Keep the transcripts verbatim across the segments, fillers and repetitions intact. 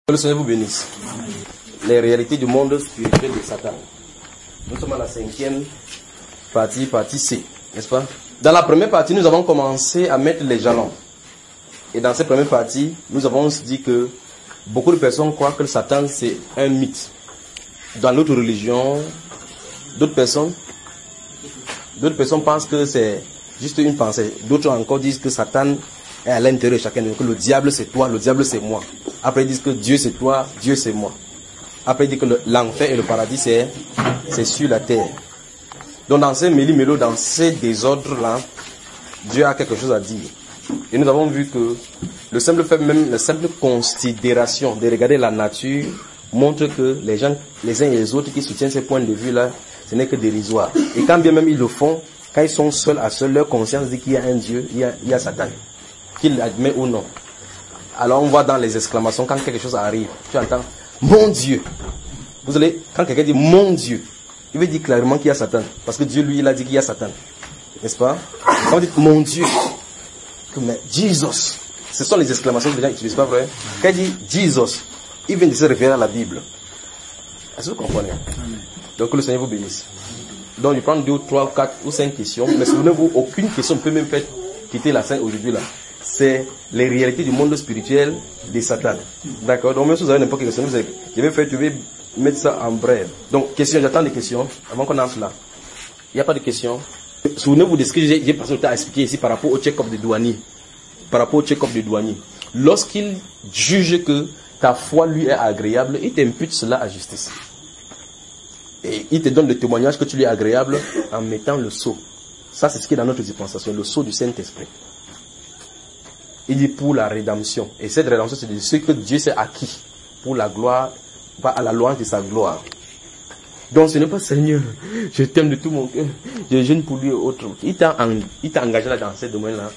Que le Seigneur vous bénisse. Les réalités du monde spirituel de Satan. Nous sommes à la cinquième partie, partie C, n'est-ce pas? Dans la première partie, nous avons commencé à mettre les jalons. Et dans cette première partie, nous avons dit que beaucoup de personnes croient que le Satan c'est un mythe. Dans l'autre religion, d'autres personnes, d'autres personnes pensent que c'est juste une pensée. D'autres encore disent que Satan est à l'intérieur de chacun de nous, que le diable c'est toi, le diable c'est moi. Après ils disent que Dieu c'est toi, Dieu c'est moi. Après ils disent que l'enfer et le paradis c'est, c'est sur la terre. Donc dans ces méli-mélo, dans ces désordres-là, Dieu a quelque chose à dire. Et nous avons vu que le simple fait, même la simple considération de regarder la nature montre que les gens, les uns et les autres qui soutiennent ces points de vue-là, ce n'est que dérisoire. Et quand bien même ils le font, quand ils sont seuls à seuls, leur conscience dit qu'il y a un Dieu, il y a, il y a Satan, qu'il l'admet ou non. Alors on voit dans les exclamations, quand quelque chose arrive, tu entends « Mon Dieu ». Vous allez, quand quelqu'un dit « Mon Dieu », il veut dire clairement qu'il y a Satan. Parce que Dieu, lui, il a dit qu'il y a Satan. N'est-ce pas? Quand on dit « Mon Dieu », mais Jesus, ce sont les exclamations que les gens n'utilisent pas, vrai? Quand il dit Jesus, il vient de se référer à la Bible. Est-ce que vous comprenez? Donc que le Seigneur vous bénisse. Donc je prends deux ou trois ou quatre ou cinq questions, mais souvenez-vous, aucune question ne peut même faire quitter la scène aujourd'hui là. C'est les réalités du monde spirituel de Satan. D'accord? Donc même si vous avez n'importe quelle question, vous avez, je vais faire, je vais mettre ça en bref. Donc question, j'attends des questions avant qu'on entre là. Il n'y a pas de questions. Souvenez-vous de ce que j'ai passé le temps à expliquer ici par rapport au check-up de douanier. Par rapport au check-up de douanier. Lorsqu'il juge que ta foi lui est agréable, il t'impute cela à justice. Et il te donne le témoignage que tu lui es agréable en mettant le sceau. Ça, c'est ce qui est dans notre dispensation, le sceau du Saint-Esprit. Il dit pour la rédemption. Et cette rédemption, c'est de ce que Dieu s'est acquis pour la gloire, pas à la louange de sa gloire. Donc ce n'est pas Seigneur, je t'aime de tout mon cœur, je jeûne pour lui et autre. Il t'a engagé là dans ce domaine-là.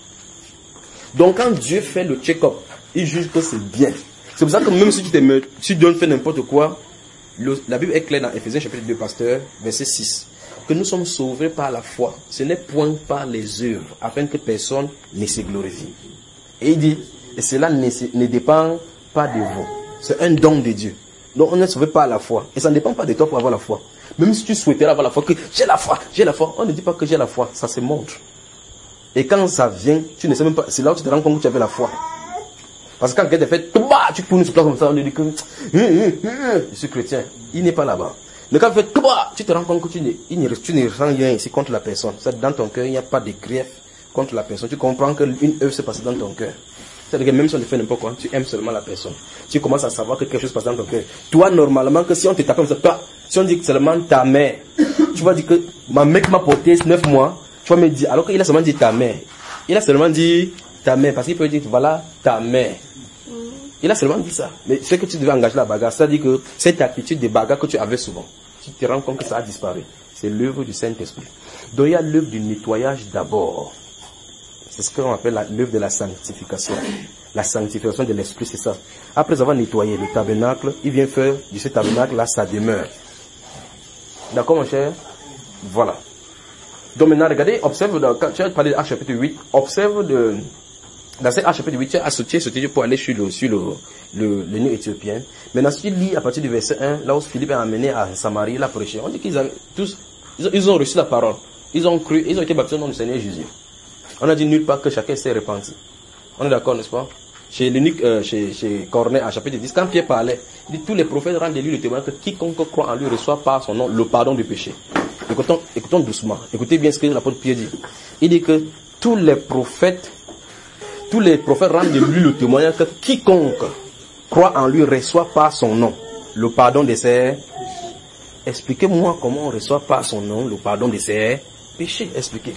Donc quand Dieu fait le check-up, il juge que c'est bien. C'est pour ça que même si tu te si tu donnes faire n'importe quoi, le, la Bible est claire dans Ephésiens chapitre deux, pasteur, verset six, que nous sommes sauvés par la foi. Ce n'est point par les œuvres, afin que personne ne se glorifie. Et il dit, et cela ne, ne dépend pas de vous. C'est un don de Dieu. Donc on ne sauvé pas à la foi. Et ça ne dépend pas de toi pour avoir la foi. Même si tu souhaitais avoir la foi, que j'ai la foi, j'ai la foi. On ne dit pas que j'ai la foi, ça se montre. Et quand ça vient, tu ne sais même pas, c'est là où tu te rends compte que tu avais la foi. Parce que quand quelqu'un te fait, tu tournes sur place comme ça, on lui dit que je suis chrétien. Il n'est pas là-bas. Mais quand tu fais, tu te rends compte que tu ne, tu ne ressens rien ici contre la personne. Dans ton cœur, il n'y a pas de grief contre la personne. Tu comprends qu'une œuvre s'est passée dans ton cœur. C'est-à-dire que même si on te fait n'importe quoi, tu aimes seulement la personne. Tu commences à savoir que quelque chose passe dans ton cœur. Toi, normalement, que si on te tape comme ça, toi, si on dit que seulement ta mère, tu vas dire que ma mec m'a porté neuf mois, tu vas me dire, alors qu'il a seulement dit ta mère. Il a seulement dit ta mère, parce qu'il peut dire, voilà, ta mère. Il a seulement dit ça. Mais ce que tu devais engager la bagarre, c'est-à-dire que cette attitude de bagarre que tu avais souvent, tu te rends compte que ça a disparu. C'est l'œuvre du Saint-Esprit. Donc il y a l'œuvre du nettoyage d'abord. C'est ce qu'on appelle l'œuvre de la sanctification. La sanctification de l'esprit, c'est ça. Après avoir nettoyé le tabernacle, il vient faire de ce tabernacle-là sa demeure. D'accord, mon cher? Voilà. Donc maintenant, regardez, observe, dans, quand tu as parlé de Actes chapitre huit, observe de, dans cet Actes chapitre huit, tu as associé ce pour aller sur le, sur le, le, le nœud éthiopien. Maintenant, si tu lis à partir du verset un, là où Philippe a amené à Samarie, il a prêché, on dit qu'ils avaient tous, ils ont, ils ont reçu la parole. Ils ont cru, ils ont été baptisés au nom du Seigneur Jésus. On a dit nulle part que chacun s'est repenti. On est d'accord, n'est-ce pas? Chez l'unique, euh, chez, chez Corneille, à chapitre dix, quand Pierre parlait, il dit tous les prophètes rendent de lui le témoignage que quiconque croit en lui reçoit par son nom le pardon du péché. Écoutons, écoutons doucement. Écoutez bien ce que l'apôtre Pierre dit. Il dit que tous les prophètes, tous les prophètes rendent de lui le témoignage que quiconque croit en lui reçoit par son nom le pardon de ses. Expliquez-moi comment on reçoit par son nom le pardon de ses péchés. Expliquez.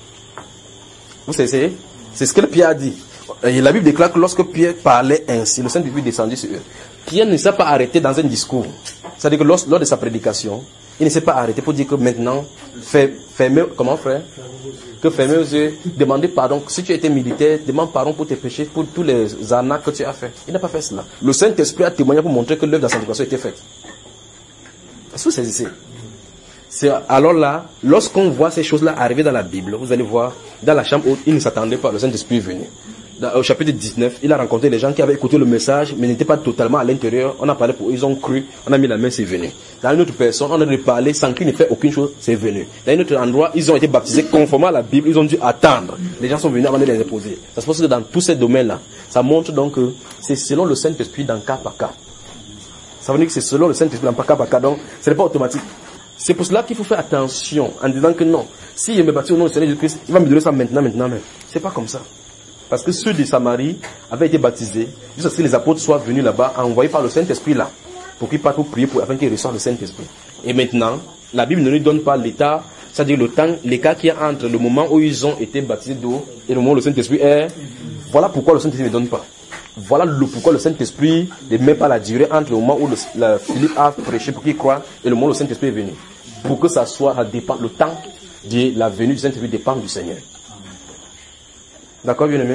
Vous savez, c'est ce que Pierre a dit. Et la Bible déclare que lorsque Pierre parlait ainsi, le Saint-Esprit est descendu sur eux. Pierre ne s'est pas arrêté dans un discours. C'est-à-dire que lors, lors de sa prédication, il ne s'est pas arrêté pour dire que maintenant, fermez, comment frère? Que fermez aux yeux, demandez pardon. Si tu étais militaire, demande pardon pour tes péchés, pour tous les arnaques que tu as fait. Il n'a pas fait cela. Le Saint-Esprit a témoigné pour montrer que l'œuvre de la sanctification était faite. Est-ce que vous saisissez? C'est alors là, lorsqu'on voit ces choses-là arriver dans la Bible, vous allez voir, dans la chambre haute, il ne s'attendait pas, le Saint-Esprit est venu. au chapitre dix-neuf, il a rencontré les gens qui avaient écouté le message, mais n'étaient pas totalement à l'intérieur. On a parlé pour eux, ils ont cru, on a mis la main, c'est venu. Dans une autre personne, on a parlé sans qu'ils ne fassent aucune chose, c'est venu. Dans un autre endroit, ils ont été baptisés conformément à la Bible, ils ont dû attendre. Les gens sont venus avant de les déposer. Ça se passe que dans tous ces domaines-là, ça montre donc que c'est selon le Saint-Esprit dans cas par cas. Ça veut dire que c'est selon le Saint-Esprit dans cas par cas, donc ce n'est pas automatique. C'est pour cela qu'il faut faire attention en disant que non, si il me baptise au nom du Seigneur Jésus-Christ, il va me donner ça maintenant, maintenant même. C'est pas comme ça. Parce que ceux de Samarie avaient été baptisés, jusqu'à ce que les apôtres soient venus là-bas, envoyés par le Saint-Esprit là, pour qu'ils partent pour prier pour, afin qu'ils reçoivent le Saint-Esprit. Et maintenant, la Bible ne nous donne pas l'état, c'est-à-dire le temps, l'écart qu'il y a entre le moment où ils ont été baptisés d'eau et le moment où le Saint-Esprit est. Voilà pourquoi le Saint-Esprit ne donne pas. Voilà le pourquoi le Saint-Esprit ne met pas la durée entre le moment où le, la, Philippe a prêché pour qu'il croie et le moment où le Saint-Esprit est venu. Pour que ça soit, ça dépend, le temps de la venue du Saint-Esprit dépend du Seigneur. D'accord, bien aimé?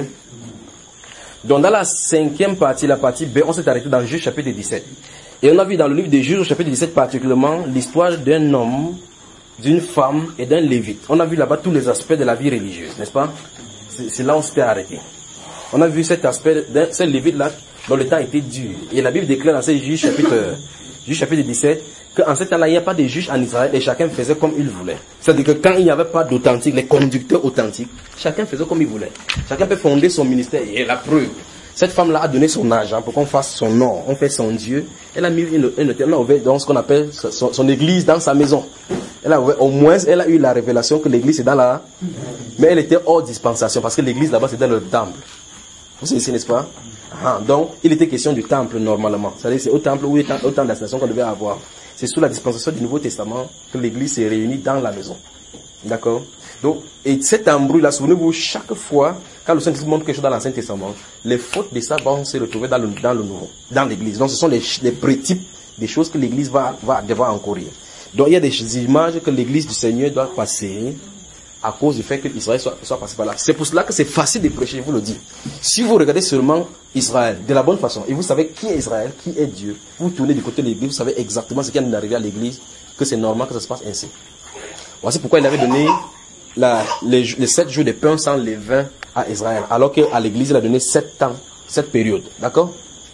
Donc, dans la cinquième partie, la partie B, on s'est arrêté dans Juge chapitre dix-sept. Et on a vu dans le livre des Juges, chapitre dix-sept particulièrement, l'histoire d'un homme, d'une femme et d'un lévite. On a vu là-bas tous les aspects de la vie religieuse, n'est-ce pas? C'est là où on s'était arrêté. On a vu cet aspect, ce lévite-là, dont le temps était dur. Et la Bible déclare dans ce Juge chapitre, Juge chapitre dix-sept, qu'en ce temps-là, il n'y a pas de juges en Israël et chacun faisait comme il voulait. C'est-à-dire que quand il n'y avait pas d'authentique, les conducteurs authentiques, chacun faisait comme il voulait. Chacun peut fonder son ministère. Et la preuve, cette femme-là a donné son argent pour qu'on fasse son nom, on fait son Dieu. Elle a mis une, une, elle a ouvert dans ce qu'on appelle son, son église dans sa maison. Elle a ouvert, au moins, elle a eu la révélation que l'église est dans la... Mais elle était hors dispensation parce que l'église là-bas c'est dans le temple. Vous savez ici, n'est-ce pas? Ah, donc, il était question du temple normalement. C'est-à-dire c'est au temple où il y a autant d'assignation qu'on devait avoir. C'est sous la dispensation du Nouveau Testament que l'église s'est réunie dans la maison. D'accord? Donc, et cet embrouille-là, souvenez-vous, chaque fois, quand le Saint-Esprit montre quelque chose dans l'Ancien Testament, les fautes de ça vont se retrouver dans le, dans le Nouveau, dans l'église. Donc, ce sont les, les prétypes des choses que l'église va, va devoir encourir. Donc, il y a des images que l'église du Seigneur doit passer à cause du fait que Israël soit, soit passé par là. C'est pour cela que c'est facile de prêcher, je vous le dis. Si vous regardez seulement Israël de la bonne façon, et vous savez qui est Israël, qui est Dieu, vous tournez du côté de l'église, vous savez exactement ce qui est arrivé à l'église, que c'est normal que ça se passe ainsi. Voici pourquoi il avait donné la, les, les sept jours de pain sans levain à Israël, alors qu'à l'église, il a donné sept temps, sept périodes. D'accord?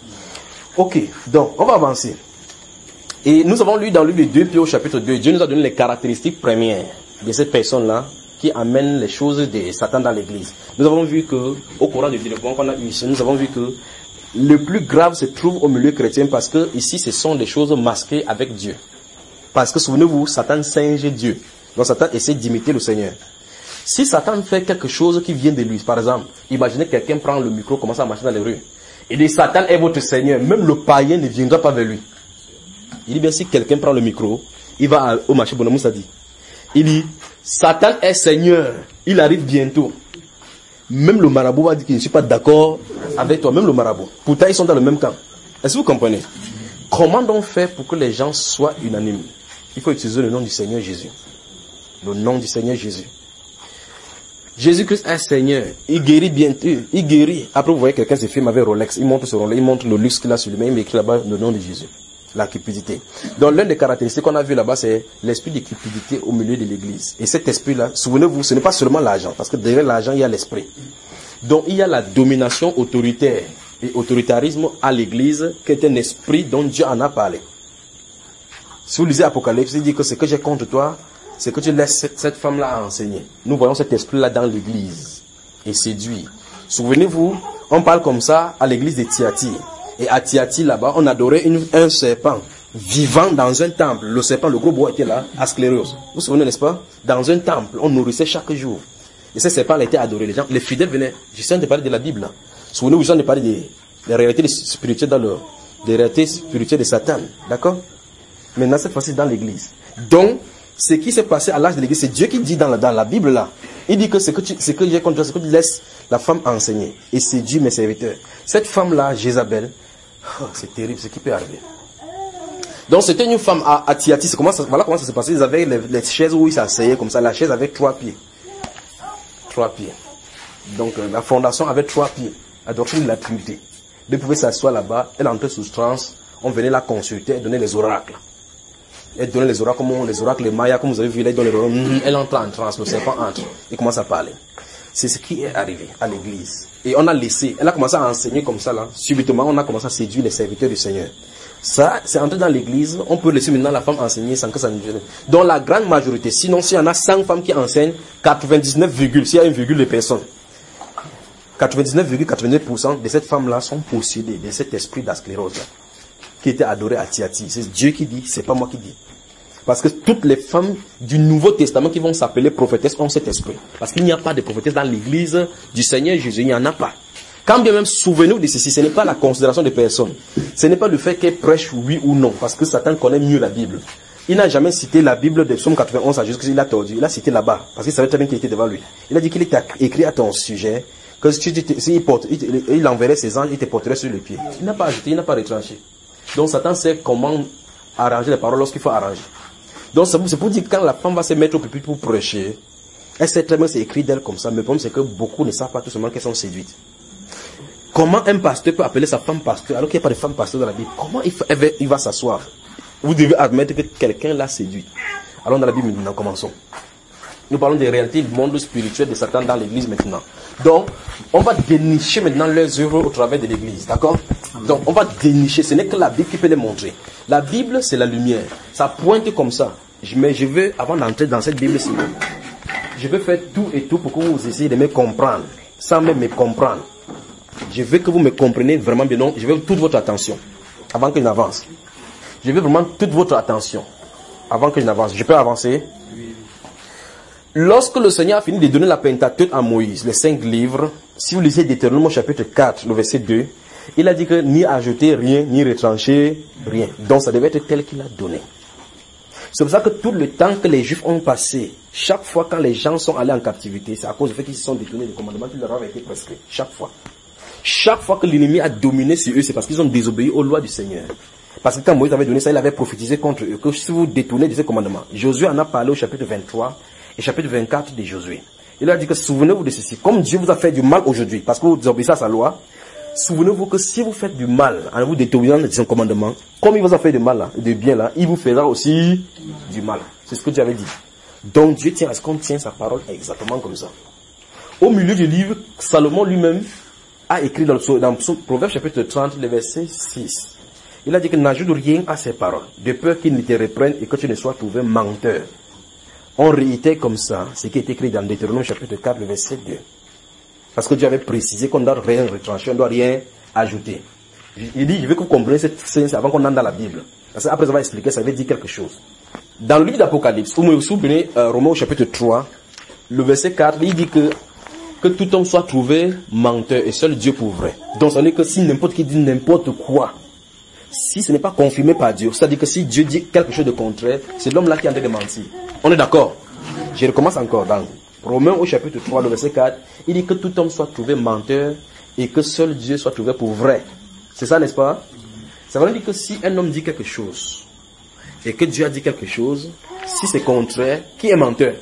Ok, donc, on va avancer. Et nous avons lu dans le livre de deux Pierre au chapitre deux, Dieu nous a donné les caractéristiques premières de cette personne-là, qui amène les choses de Satan dans l'église. Nous avons vu que, au courant du développement qu'on a eu ici, nous avons vu que le plus grave se trouve au milieu chrétien parce que ici, ce sont des choses masquées avec Dieu. Parce que souvenez-vous, Satan singe Dieu. Donc Satan essaie d'imiter le Seigneur. Si Satan fait quelque chose qui vient de lui, par exemple, imaginez quelqu'un prend le micro, commence à marcher dans les rues, et dit Satan est votre Seigneur, même le païen ne viendra pas vers lui. Il dit bien si quelqu'un prend le micro, il va au marché Bonamoussa dit. Il dit, Satan est Seigneur, il arrive bientôt. Même le marabout va dire qu'il ne suis pas d'accord avec toi, même le marabout. Pourtant, ils sont dans le même camp. Est-ce que vous comprenez? Comment donc faire pour que les gens soient unanimes? Il faut utiliser le nom du Seigneur Jésus. Le nom du Seigneur Jésus. Jésus-Christ est Seigneur. Il guérit bientôt. Il guérit. Après, vous voyez quelqu'un se filme avec Rolex. Il montre ce Rolex. Il montre le luxe qu'il a sur lui-même. Il écrit là-bas le nom de Jésus. La cupidité. Donc l'une des caractéristiques qu'on a vu là-bas, c'est l'esprit de cupidité au milieu de l'église. Et cet esprit-là, souvenez-vous, ce n'est pas seulement l'argent, parce que derrière l'argent, il y a l'esprit. Donc il y a la domination autoritaire et autoritarisme à l'église, qui est un esprit dont Dieu en a parlé. Si vous lisez Apocalypse, il dit que ce que j'ai contre toi, c'est que tu laisses cette, cette femme-là enseigner. Nous voyons cet esprit-là dans l'église et séduit. Souvenez-vous, on parle comme ça à l'église de Thyatire. Et à Thyatire, là-bas, on adorait une, un serpent vivant dans un temple. Le serpent, le gros bois était là, Ascléros. Vous vous souvenez, n'est-ce pas? Dans un temple, on nourrissait chaque jour. Et ce serpent a été adoré. Les gens, les fidèles venaient. Je sais de parler de la Bible. Souvenez-vous, je viens de parler des, des réalités spirituelles dans le, des réalités spirituelles de Satan. D'accord? Maintenant, cette fois-ci, dans l'église. Donc, ce qui s'est passé à l'âge de l'église, c'est Dieu qui dit dans la, dans la Bible là. Il dit que ce que tu, ce que j'ai contre toi, c'est que tu laisses la femme enseigner. Et c'est Dieu, mes serviteurs. Cette femme-là, Jézabel, oh, c'est terrible ce qui peut arriver. Donc c'était une femme à, à Thyatire. Comment ça, voilà comment ça s'est passé. Ils avaient les, les chaises où ils s'asseyaient comme ça. La chaise avait trois pieds. Trois pieds. Donc euh, la fondation avait trois pieds. La doctrine de la Trinité. Elle pouvait s'asseoir là-bas. Elle entrait sous transe. On venait la consulter. Elle donnait les oracles. Elle donnait les oracles comme les oracles, les mayas, comme vous avez vu. Elle donne les oracles. Elle entre en transe. Le serpent entre. Il commence à parler. C'est ce qui est arrivé à l'église. Et on a laissé, elle a commencé à enseigner comme ça là. Subitement, on a commencé à séduire les serviteurs du Seigneur. Ça, c'est entré dans l'église, on peut laisser maintenant la femme enseigner sans que ça ne gêne. Dans la grande majorité, sinon s'il y en a cent femmes qui enseignent, quatre-vingt-dix-neuf, s'il y a une virgule de personnes, quatre-vingt-dix-neuf virgule quatre-vingt-neuf pour cent de ces femmes-là sont possédées de cet esprit d'asclérose là, qui était adoré à Thyatire. C'est Dieu qui dit, c'est pas moi qui dis. Parce que toutes les femmes du Nouveau Testament qui vont s'appeler prophétesses ont cet esprit. Parce qu'il n'y a pas de prophétesse dans l'église du Seigneur Jésus, il n'y en a pas. Quand bien même, souvenez-vous de ceci, ce n'est pas la considération des personnes. Ce n'est pas le fait qu'elles prêchent oui ou non, parce que Satan connaît mieux la Bible. Il n'a jamais cité la Bible de Psaume quatre-vingt-onze à Jésus, il a tordu. Il a cité là-bas, parce qu'il savait très bien qu'il était devant lui. Il a dit qu'il était écrit à ton sujet, que si tu, si il, porte, il, il enverrait ses anges, il te porterait sur le pied. Il n'a pas ajouté, il n'a pas retranché. Donc Satan sait comment arranger les paroles lorsqu'il faut arranger. Donc c'est pour dire que quand la femme va se mettre au pupitre pour prêcher, elle sait très bien que c'est écrit d'elle comme ça, mais le problème c'est que beaucoup ne savent pas tout simplement qu'elles sont séduites. Comment un pasteur peut appeler sa femme pasteur alors qu'il n'y a pas de femme pasteur dans la Bible? Comment il, fa, il va s'asseoir? Vous devez admettre que quelqu'un l'a séduit. Allons dans la Bible maintenant, commençons. Nous parlons des réalités du monde spirituel de Satan dans l'église maintenant. Donc, on va dénicher maintenant leurs œuvres au travers de l'église, d'accord? Donc, on va dénicher, ce n'est que la Bible qui peut les montrer. La Bible, c'est la lumière. Ça pointe comme ça. Mais je veux, avant d'entrer dans cette Bible, je veux faire tout et tout pour que vous essayiez de me comprendre, sans même me comprendre. Je veux que vous me compreniez vraiment bien. Donc, je veux toute votre attention avant que je n'avance. Je veux vraiment toute votre attention avant que je n'avance. Je peux avancer? Oui. Lorsque le Seigneur a fini de donner la Pentateuque à Moïse, les cinq livres, si vous lisez Deutéronome chapitre quatre, le verset deux, il a dit que ni ajouter rien, ni retrancher rien. Donc, ça devait être tel qu'il a donné. C'est pour ça que tout le temps que les Juifs ont passé, chaque fois quand les gens sont allés en captivité, c'est à cause du fait qu'ils se sont détournés des commandements qui leur avaient été prescrits. Chaque fois. Chaque fois que l'ennemi a dominé sur eux, c'est parce qu'ils ont désobéi aux lois du Seigneur. Parce que quand Moïse avait donné ça, il avait prophétisé contre eux, que si vous détournez de ces commandements, Josué en a parlé au chapitre vingt-trois et chapitre vingt-quatre de Josué. Il a dit que souvenez-vous de ceci, comme Dieu vous a fait du mal aujourd'hui, parce que vous désobéissez à sa loi, souvenez-vous que si vous faites du mal en vous détournant de son commandement, comme il vous a fait du mal là, de bien là, il vous fera aussi du mal. C'est ce que Dieu avait dit. Donc Dieu tient à ce qu'on tient sa parole exactement comme ça. Au milieu du livre, Salomon lui-même a écrit dans le, dans le Proverbe chapitre trente, le verset six. Il a dit que n'ajoute rien à ses paroles, de peur qu'il ne te reprenne et que tu ne sois trouvé menteur. On réitère comme ça ce qui est écrit dans Deutéronome chapitre quatre, le verset deux. Parce que Dieu avait précisé qu'on ne doit rien retrancher, on ne doit rien ajouter. Il dit, je veux que vous compreniez cette scène avant qu'on entre dans la Bible. Parce qu'après avoir expliqué, ça veut dire quelque chose. Dans le livre d'Apocalypse, vous me souvenez, euh, Romains au chapitre trois, le verset quatre, il dit que que tout homme soit trouvé menteur et seul Dieu pour vrai. Donc ça veut dire que si n'importe qui dit n'importe quoi, si ce n'est pas confirmé par Dieu, c'est-à-dire que si Dieu dit quelque chose de contraire, c'est l'homme-là qui est en train de mentir. On est d'accord? Je recommence encore dans Romains au chapitre trois, le verset quatre, il dit que tout homme soit trouvé menteur et que seul Dieu soit trouvé pour vrai. C'est ça, n'est-ce pas? Ça veut dire que si un homme dit quelque chose et que Dieu a dit quelque chose, si c'est contraire, qui est menteur?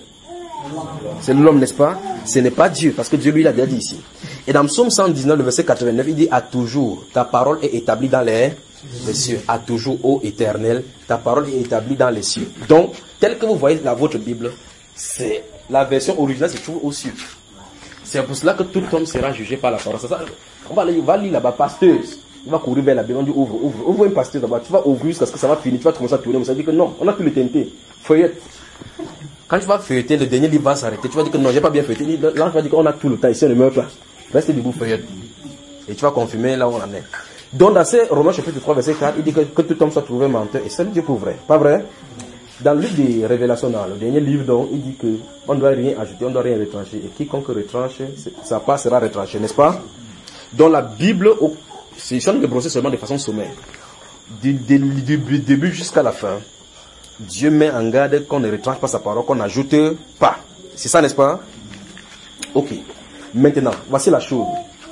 C'est l'homme, n'est-ce pas? Ce n'est pas Dieu, parce que Dieu lui l'a déjà dit ici. Et dans Psaume cent dix-neuf, le verset quatre-vingt-neuf, il dit à toujours, ta parole est établie dans les, les cieux. À toujours, ô éternel, ta parole est établie dans les cieux. Donc, tel que vous voyez dans votre Bible, c'est la version originale, c'est toujours aux cieux. C'est pour cela que tout homme sera jugé par la parole. C'est ça, on va, aller, on va lire là-bas, pasteuse. Il va courir vers la Bible, on dit ouvre, ouvre, ouvre une pasteuse là-bas. Tu vas ouvrir jusqu'à ce que ça va finir, tu vas commencer à tourner. Mais ça dit que non, on a pu le tenter. Feuillette. Quand tu vas feuilleter, le dernier livre va s'arrêter. Tu vas dire que non, j'ai pas bien feuilleté. Là, tu vas dire qu'on a tout le temps. Ici, on ne meurt pas. Reste debout, feuillette. Et tu vas confirmer là où on en est. Donc, dans ces Romains chapitre trois, verset quatre, il dit que, que tout homme soit trouvé menteur. Et seul Dieu pour vrai. Pas vrai? Dans le livre des Révélations, dans le dernier livre, donc, il dit que on ne doit rien ajouter, on ne doit rien retrancher. Et quiconque retranche, sa part sera retranchée, n'est-ce pas? Dans la Bible, c'est si on le brosser seulement de façon sommaire. Du, du, du, du début jusqu'à la fin, Dieu met en garde qu'on ne retranche pas sa parole, qu'on n'ajoute pas. C'est ça, n'est-ce pas? Ok. Maintenant, voici la chose.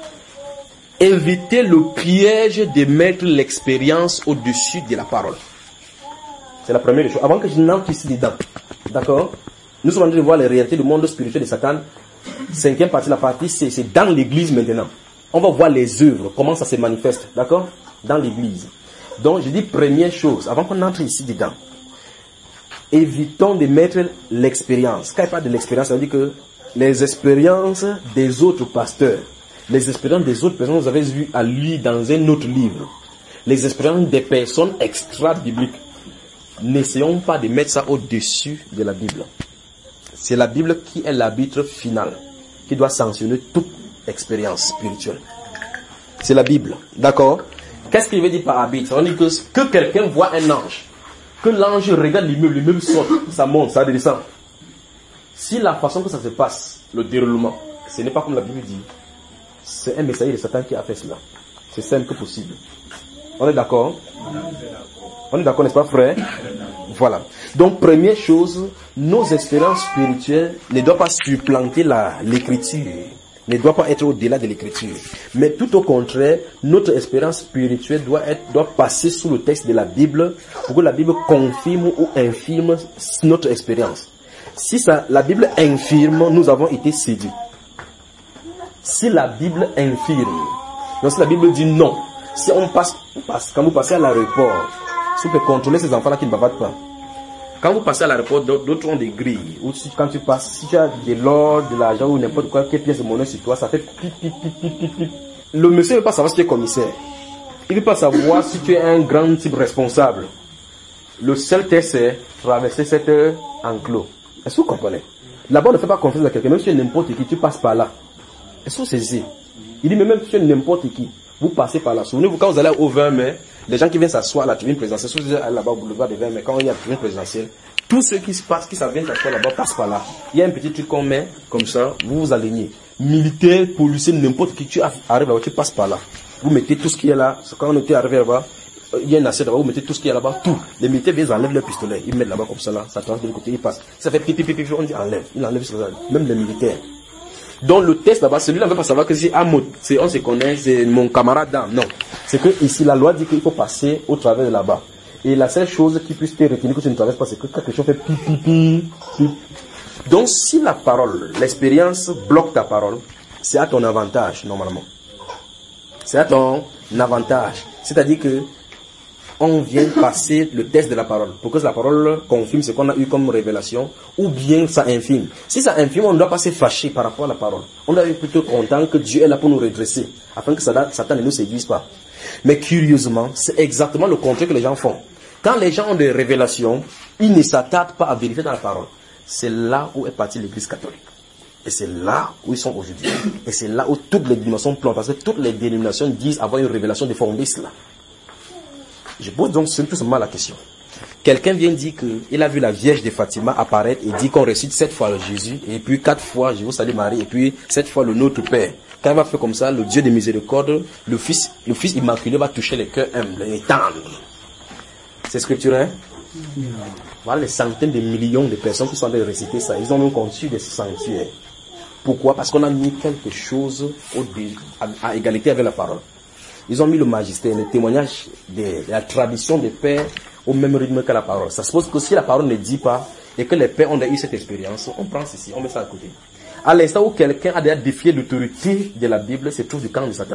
Évitez le piège de mettre l'expérience au-dessus de la parole. C'est la première chose. Avant que je n'entre ici dedans. D'accord? Nous sommes en train de voir les réalités du monde spirituel de Satan. Cinquième partie, la partie, c'est, c'est dans l'église maintenant. On va voir les œuvres, comment ça se manifeste. D'accord? Dans l'église. Donc, je dis première chose, avant qu'on entre ici dedans. Évitons de mettre l'expérience. Quand il parle de l'expérience, ça veut dire que les expériences des autres pasteurs, les expériences des autres personnes, vous avez vu à lui dans un autre livre, les expériences des personnes extra-bibliques. N'essayons pas de mettre ça au-dessus de la Bible. C'est la Bible qui est l'arbitre final, qui doit sanctionner toute expérience spirituelle. C'est la Bible, d'accord? Qu'est-ce qu'il veut dire par arbitre? On dit que, que quelqu'un voit un ange, que l'ange regarde l'immeuble, l'immeuble saute, ça monte, ça descend. Si la façon que ça se passe, le déroulement, ce n'est pas comme la Bible dit, c'est un messager de Satan qui a fait cela. C'est simple que possible. On est d'accord? On est d'accord, n'est-ce pas, frère? Voilà. Donc, première chose, nos expériences spirituelles ne doivent pas supplanter la, l'écriture, ne doivent pas être au-delà de l'écriture. Mais tout au contraire, notre expérience spirituelle doit être, doit passer sous le texte de la Bible pour que la Bible confirme ou infirme notre expérience. Si ça, la Bible infirme, nous avons été séduits. Si la Bible infirme, donc si la Bible dit non, si on passe, passe quand vous passez à l'aéroport, si vous pouvez contrôler ces enfants-là qui ne bavardent pas. Quand vous passez à l'aéroport, d'autres ont des grilles. Ou si, quand tu passes, si tu as de l'or, de l'argent ou n'importe quoi, quelle pièce de monnaie sur toi, ça fait pip, pip, pip, pip, pip, pip. Le monsieur ne veut pas savoir si tu es commissaire. Il ne veut pas savoir si tu es un grand type responsable. Le seul test, c'est traverser cet enclos. Est-ce que vous comprenez? Là-bas, on ne fait pas confiance à quelqu'un. Même si tu es n'importe qui, tu passes par là. Est-ce que vous saisissez? Il dit, mais même si tu es n'importe qui, vous passez par là. Souvenez-vous, quand vous allez au vingt mai, les gens qui viennent s'asseoir à la tribune présidentielle, si vous allez là-bas au boulevard des vingt mai, quand il y a la tribune présidentielle, tous ceux qui se passent, qui viennent s'asseoir là-bas, passent par là. Il y a un petit truc qu'on met, comme ça, vous vous alignez. Militaire, policier, n'importe qui, tu arrives là-bas, tu passes par là. Vous mettez tout ce qui est là. Quand on était arrivé là-bas, il y a une assiette là-bas, vous mettez tout ce qui est là-bas, tout. Les militaires viennent, enlèvent leur pistolet, ils mettent là-bas comme ça là, ça tranche de l'autre côté, ils passent. Ça fait pipi, pipi, pipi, on dit enlève, ils enlèvent ça, même les militaires. Donc le test là-bas, celui-là ne veut pas savoir que c'est Amod, c'est on se connaît, c'est mon camarade dans. Non. C'est que ici la loi dit qu'il faut passer au travers de là-bas. Et la seule chose qui puisse te retenir que tu ne traverses pas, c'est que quelque chose fait pipi, pipi, pipi. Donc si la parole, l'expérience bloque ta parole, c'est à ton avantage normalement. C'est à ton avantage. C'est-à-dire que on vient passer le test de la parole pour que la parole confirme ce qu'on a eu comme révélation ou bien ça infime. Si ça infime, on ne doit pas se fâcher par rapport à la parole. On doit être plutôt content que Dieu est là pour nous redresser afin que Satan ne nous séduise pas. Mais curieusement, c'est exactement le contraire que les gens font. Quand les gens ont des révélations, ils ne s'attardent pas à vérifier dans la parole. C'est là où est partie l'Église catholique. Et c'est là où ils sont aujourd'hui. Et c'est là où toutes les dénominations plantent. Parce que toutes les dénominations disent avoir une révélation de fonder cela. Je pose donc tout simplement la question. Quelqu'un vient dire qu'il a vu la Vierge de Fatima apparaître et dit qu'on récite sept fois le Jésus, et puis quatre fois je vous salue Marie, et puis sept fois le Notre Père. Quand il va faire comme ça, le Dieu de miséricorde, le Fils, le Fils immaculé va toucher les cœurs humbles et tendres. C'est scripturel, hein? Voilà les centaines de millions de personnes qui sont en train de réciter ça. Ils ont même conçu des sanctuaires. Pourquoi? Parce qu'on a mis quelque chose au à, à égalité avec la parole. Ils ont mis le magistère, le témoignage de, de la tradition des pères au même rythme que la parole. Ça suppose que si la parole ne dit pas et que les pères ont eu cette expérience, on prend ceci, on met ça à côté. À l'instant où quelqu'un a déjà défié l'autorité de la Bible, c'est trouve du camp de Satan.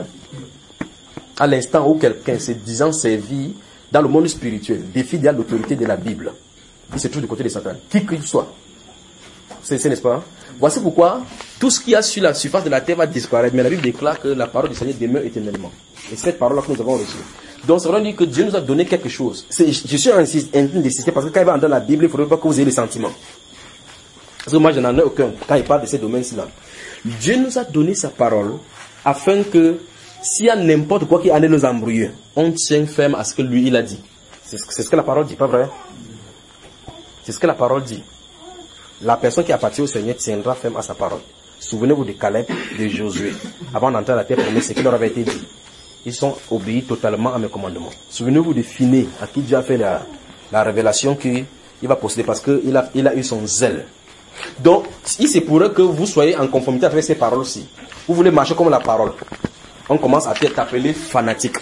À l'instant où quelqu'un se disant servi dans le monde spirituel, défie déjà l'autorité de la Bible, il se trouve du côté de Satan, qui qu'il soit. C'est, n'est-ce pas? Voici pourquoi tout ce qui y a sur la surface de la terre va disparaître. Mais la Bible déclare que la parole du Seigneur demeure éternellement. Et cette parole-là que nous avons reçue. Donc, ça veut dire que Dieu nous a donné quelque chose. C'est, je suis en train d'insister parce que quand il va entrer dans la Bible, il ne faudrait pas que vous ayez des sentiments. Parce que moi, je n'en ai aucun quand il parle de ces domaines-là. Dieu nous a donné sa parole afin que s'il y a n'importe quoi qui en est nous embrouiller, on tient ferme à ce que lui, il a dit. C'est ce, c'est ce que la parole dit, pas vrai? C'est ce que la parole dit. La personne qui appartient au Seigneur tiendra ferme à sa parole. Souvenez-vous de Caleb, de Josué. Avant d'entrer à la terre promise, ce qui leur avait été dit. Ils sont obéis totalement à mes commandements. Souvenez-vous de Finé, à qui Dieu a fait la, la révélation qu'il va posséder parce qu'il a, il a eu son zèle. Donc, il se pourrait que vous soyez en conformité avec ces paroles-ci. Vous voulez marcher comme la parole. On commence à t'appeler fanatique,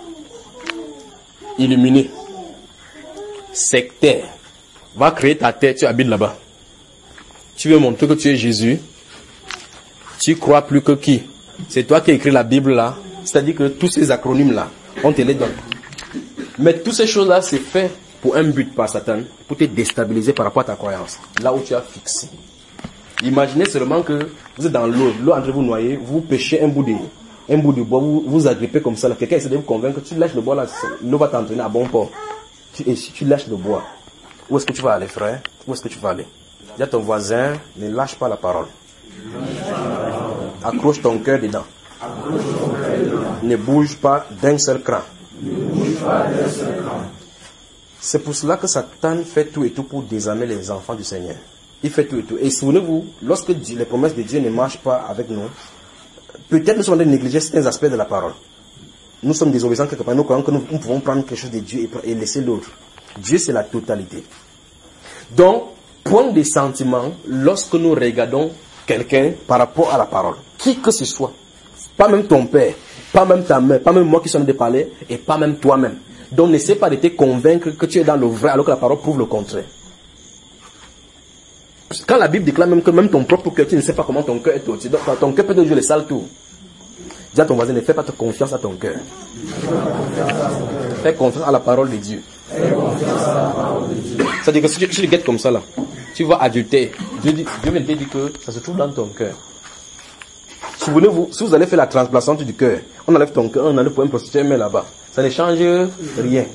illuminé, sectaire. Va créer ta terre, tu habites là-bas. Tu veux montrer que tu es Jésus. Tu crois plus que qui? C'est toi qui as écrit la Bible là. C'est-à-dire que tous ces acronymes là, on te les donne. Mais toutes ces choses là, c'est fait pour un but par Satan, pour te déstabiliser par rapport à ta croyance. Là où tu as fixé. Imaginez seulement que vous êtes dans l'eau, l'eau entre vous noyez, vous pêchez un bout de, un bout de bois, vous vous agrippez comme ça. Là. Quelqu'un essaie de vous convaincre que tu lâches le bois là, l'eau va t'entraîner à bon port. Tu, et si tu lâches le bois, où est-ce que tu vas aller, frère? Où est-ce que tu vas aller? Dis à ton voisin, ne lâche pas la parole. Accroche ton cœur dedans. Ne bouge pas d'un seul cran. C'est pour cela que Satan fait tout et tout pour désarmer les enfants du Seigneur. Il fait tout et tout. Et souvenez-vous, lorsque Dieu, les promesses de Dieu ne marchent pas avec nous, peut-être nous sommes en train de négliger certains aspects de la parole. Nous sommes désobéissants quelque part. Nous croyons que nous, nous pouvons prendre quelque chose de Dieu et, et laisser l'autre. Dieu, c'est la totalité. Donc, point de sentiment lorsque nous regardons quelqu'un par rapport à la parole. Qui que ce soit. Pas même ton père, pas même ta mère, pas même moi qui suis en train de parler, et pas même toi-même. Donc, n'essaie pas de te convaincre que tu es dans le vrai alors que la parole prouve le contraire. Quand la Bible déclare même que même ton propre cœur, tu ne sais pas comment ton cœur est tordu. Donc, ton cœur peut te jouer le sale tour. Dis à ton voisin, ne fais pas confiance à ton cœur. Fais confiance à la parole de Dieu. C'est-à-dire que si tu, tu le guettes comme ça là, tu vas adulter. Dieu, dit, Dieu vient te dire que ça se trouve dans ton cœur. Souvenez-vous, si vous allez faire la transplantation du cœur, on enlève ton cœur, on enlève pour une prostituée, mais là-bas. Ça ne change rien.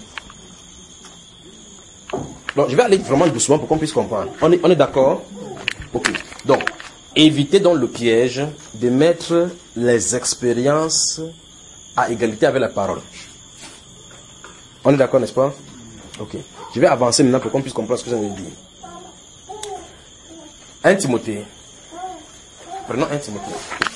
Donc, je vais aller vraiment doucement pour qu'on puisse comprendre. On est, on est d'accord? Ok. Donc, évitez donc le piège de mettre les expériences à égalité avec la parole. On est d'accord, n'est-ce pas? Ok. Je vais avancer maintenant pour qu'on puisse comprendre ce que je viens de dire. un Timothée. Prenons un Timothée.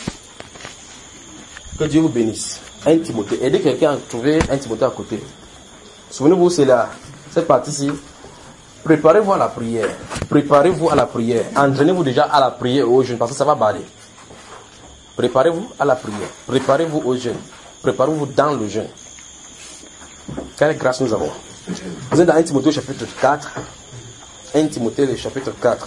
Que Dieu vous bénisse. un Timothée. Aidez quelqu'un à trouver un Timothée à côté. Souvenez-vous, c'est là. Cette partie-ci. Préparez-vous à la prière. Préparez-vous à la prière. Entraînez-vous déjà à la prière au jeûne parce que ça va baler. Préparez-vous à la prière. Préparez-vous au jeûne. Préparez-vous dans le jeûne. Quelle grâce nous avons. Vous êtes dans un Timothée chapitre quatre. un Timothée le chapitre quatre.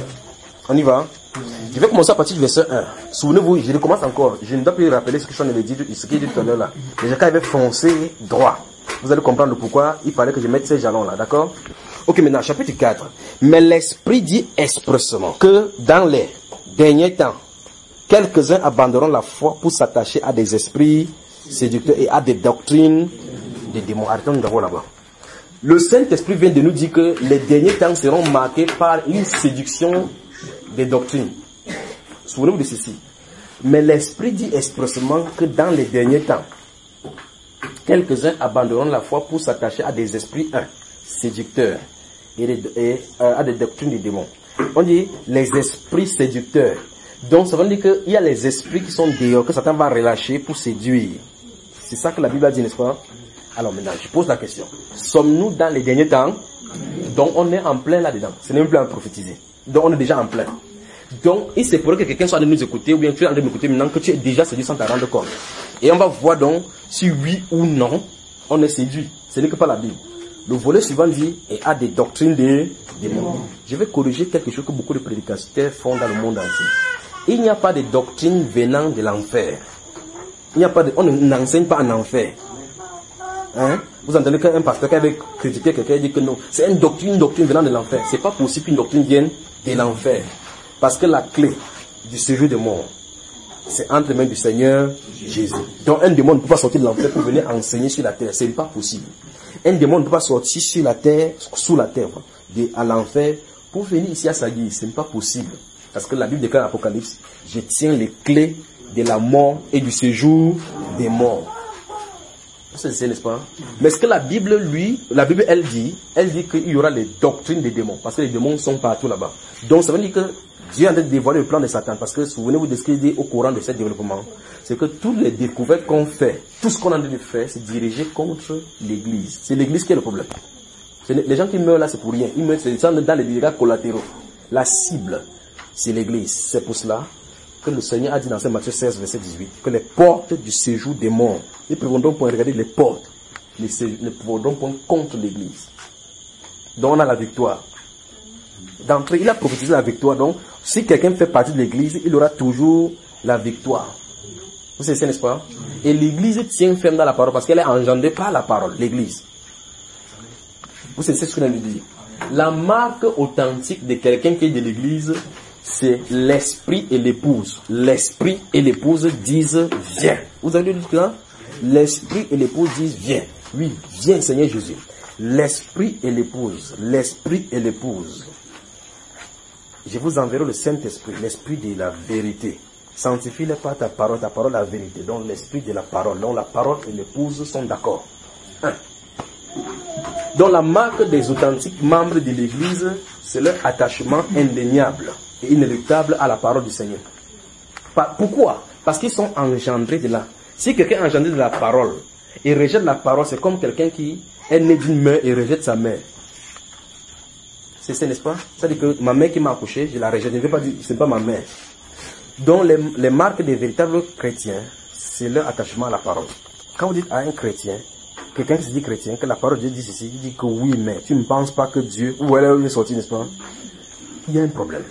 On y va. Je vais commencer à partir du verset un. Souvenez-vous, je recommence encore. Je ne dois plus rappeler ce que je suis en train de dire, ce qu'il dit tout à l'heure là. Déjà quand il avait foncé droit. Vous allez comprendre pourquoi il fallait que je mette ces jalons là, d'accord? Ok, maintenant, chapitre quatre. Mais l'Esprit dit expressément que dans les derniers temps, quelques-uns abandonneront la foi pour s'attacher à des esprits séducteurs et à des doctrines des démons. Arrêtons d'abord là-bas. Le Saint-Esprit vient de nous dire que les derniers temps seront marqués par une séduction des doctrines. Souvenez-vous de ceci. Mais l'Esprit dit expressément que dans les derniers temps, quelques-uns abandonneront la foi pour s'attacher à des esprits un, séducteurs et, des, et euh, à des doctrines des démons. On dit les esprits séducteurs. Donc ça veut dire qu'il y a les esprits qui sont dehors, que Satan va relâcher pour séduire. C'est ça que la Bible a dit, n'est-ce pas? Alors maintenant, je pose la question. Sommes-nous dans les derniers temps? Donc on est en plein là-dedans. Ce n'est même plus à prophétiser. Donc on est déjà en plein. Donc il se pourrait que quelqu'un soit en train de nous écouter, ou bien tu es en train de m'écouter maintenant, que tu es déjà séduit sans t'en rendre compte. Et on va voir donc si oui ou non on est séduit. Ce n'est que pas la Bible. Le volet suivant dit et a des doctrines des démons. Je vais corriger quelque chose que beaucoup de prédicateurs font dans le monde entier. Il n'y a pas de doctrine venant de l'enfer. Il n'y a pas de, on n'enseigne pas en enfer. Hein? Vous entendez qu'un pasteur qui avait critiqué quelqu'un dit que non, c'est une doctrine, une doctrine venant de l'enfer. C'est pas possible qu'une doctrine vienne de l'enfer. Parce que la clé du séjour des morts, c'est entre les mains du Seigneur Jésus. Donc un démon ne peut pas sortir de l'enfer pour venir enseigner sur la terre. Ce n'est pas possible. Un démon ne peut pas sortir sur la terre, sous la terre, de, à l'enfer, pour venir ici à sa guise. Ce n'est pas possible. Parce que la Bible déclare l'Apocalypse, je tiens les clés de la mort et du séjour des morts. C'est ça, n'est-ce pas? Mais ce que la Bible, lui, la Bible, elle dit, elle dit qu'il y aura les doctrines des démons. Parce que les démons sont partout là-bas. Donc ça veut dire que Dieu est en train de dévoiler le plan de Satan. Parce que souvenez-vous de ce qu'il dit au courant de ce développement. C'est que toutes les découvertes qu'on fait, tout ce qu'on est en train de faire, c'est dirigé contre l'Église. C'est l'Église qui est le problème. Les gens qui meurent là, c'est pour rien. Ils meurent dans les dégâts collatéraux. La cible, c'est l'Église. C'est pour cela que le Seigneur a dit dans Saint Matthieu seize, verset dix-huit, que les portes du séjour des morts, ne prévaudront point, regarder les portes, ne prévaudront point contre l'Église. Donc on a la victoire. D'entrée, il a prophétisé la victoire. Donc, si quelqu'un fait partie de l'Église, il aura toujours la victoire. Vous savez, n'est-ce pas? Et l'Église tient ferme dans la parole parce qu'elle est engendrée par la parole, l'Église. Vous savez ce que je viens de dire. La marque authentique de quelqu'un qui est de l'Église, c'est l'esprit et l'épouse. L'esprit et l'épouse disent viens. Vous avez lu là? L'esprit et l'épouse disent viens. Oui, viens Seigneur Jésus. L'esprit et l'épouse. L'esprit et l'épouse. Je vous enverrai le Saint-Esprit, l'esprit de la vérité. Sanctifie-le par ta parole, ta parole la vérité. Donc l'esprit de la parole. Donc la parole et l'épouse sont d'accord. Un. Donc la marque des authentiques membres de l'Église, c'est leur attachement indéniable et inéluctable à la parole du Seigneur. Pourquoi? Parce qu'ils sont engendrés de là. Si quelqu'un est engendré de la parole et rejette la parole, c'est comme quelqu'un qui est né d'une mère et rejette sa mère. C'est ça, n'est-ce pas? C'est-à-dire que ma mère qui m'a accouché, je la rejette. Je ne vais pas dire que ce n'est pas ma mère. Donc les, les marques des véritables chrétiens, c'est leur attachement à la parole. Quand vous dites à un chrétien, quelqu'un qui se dit chrétien, que la parole de Dieu dit ceci, il dit que oui, mais tu ne penses pas que Dieu, où elle est sortie, n'est-ce pas? Il y a un problème.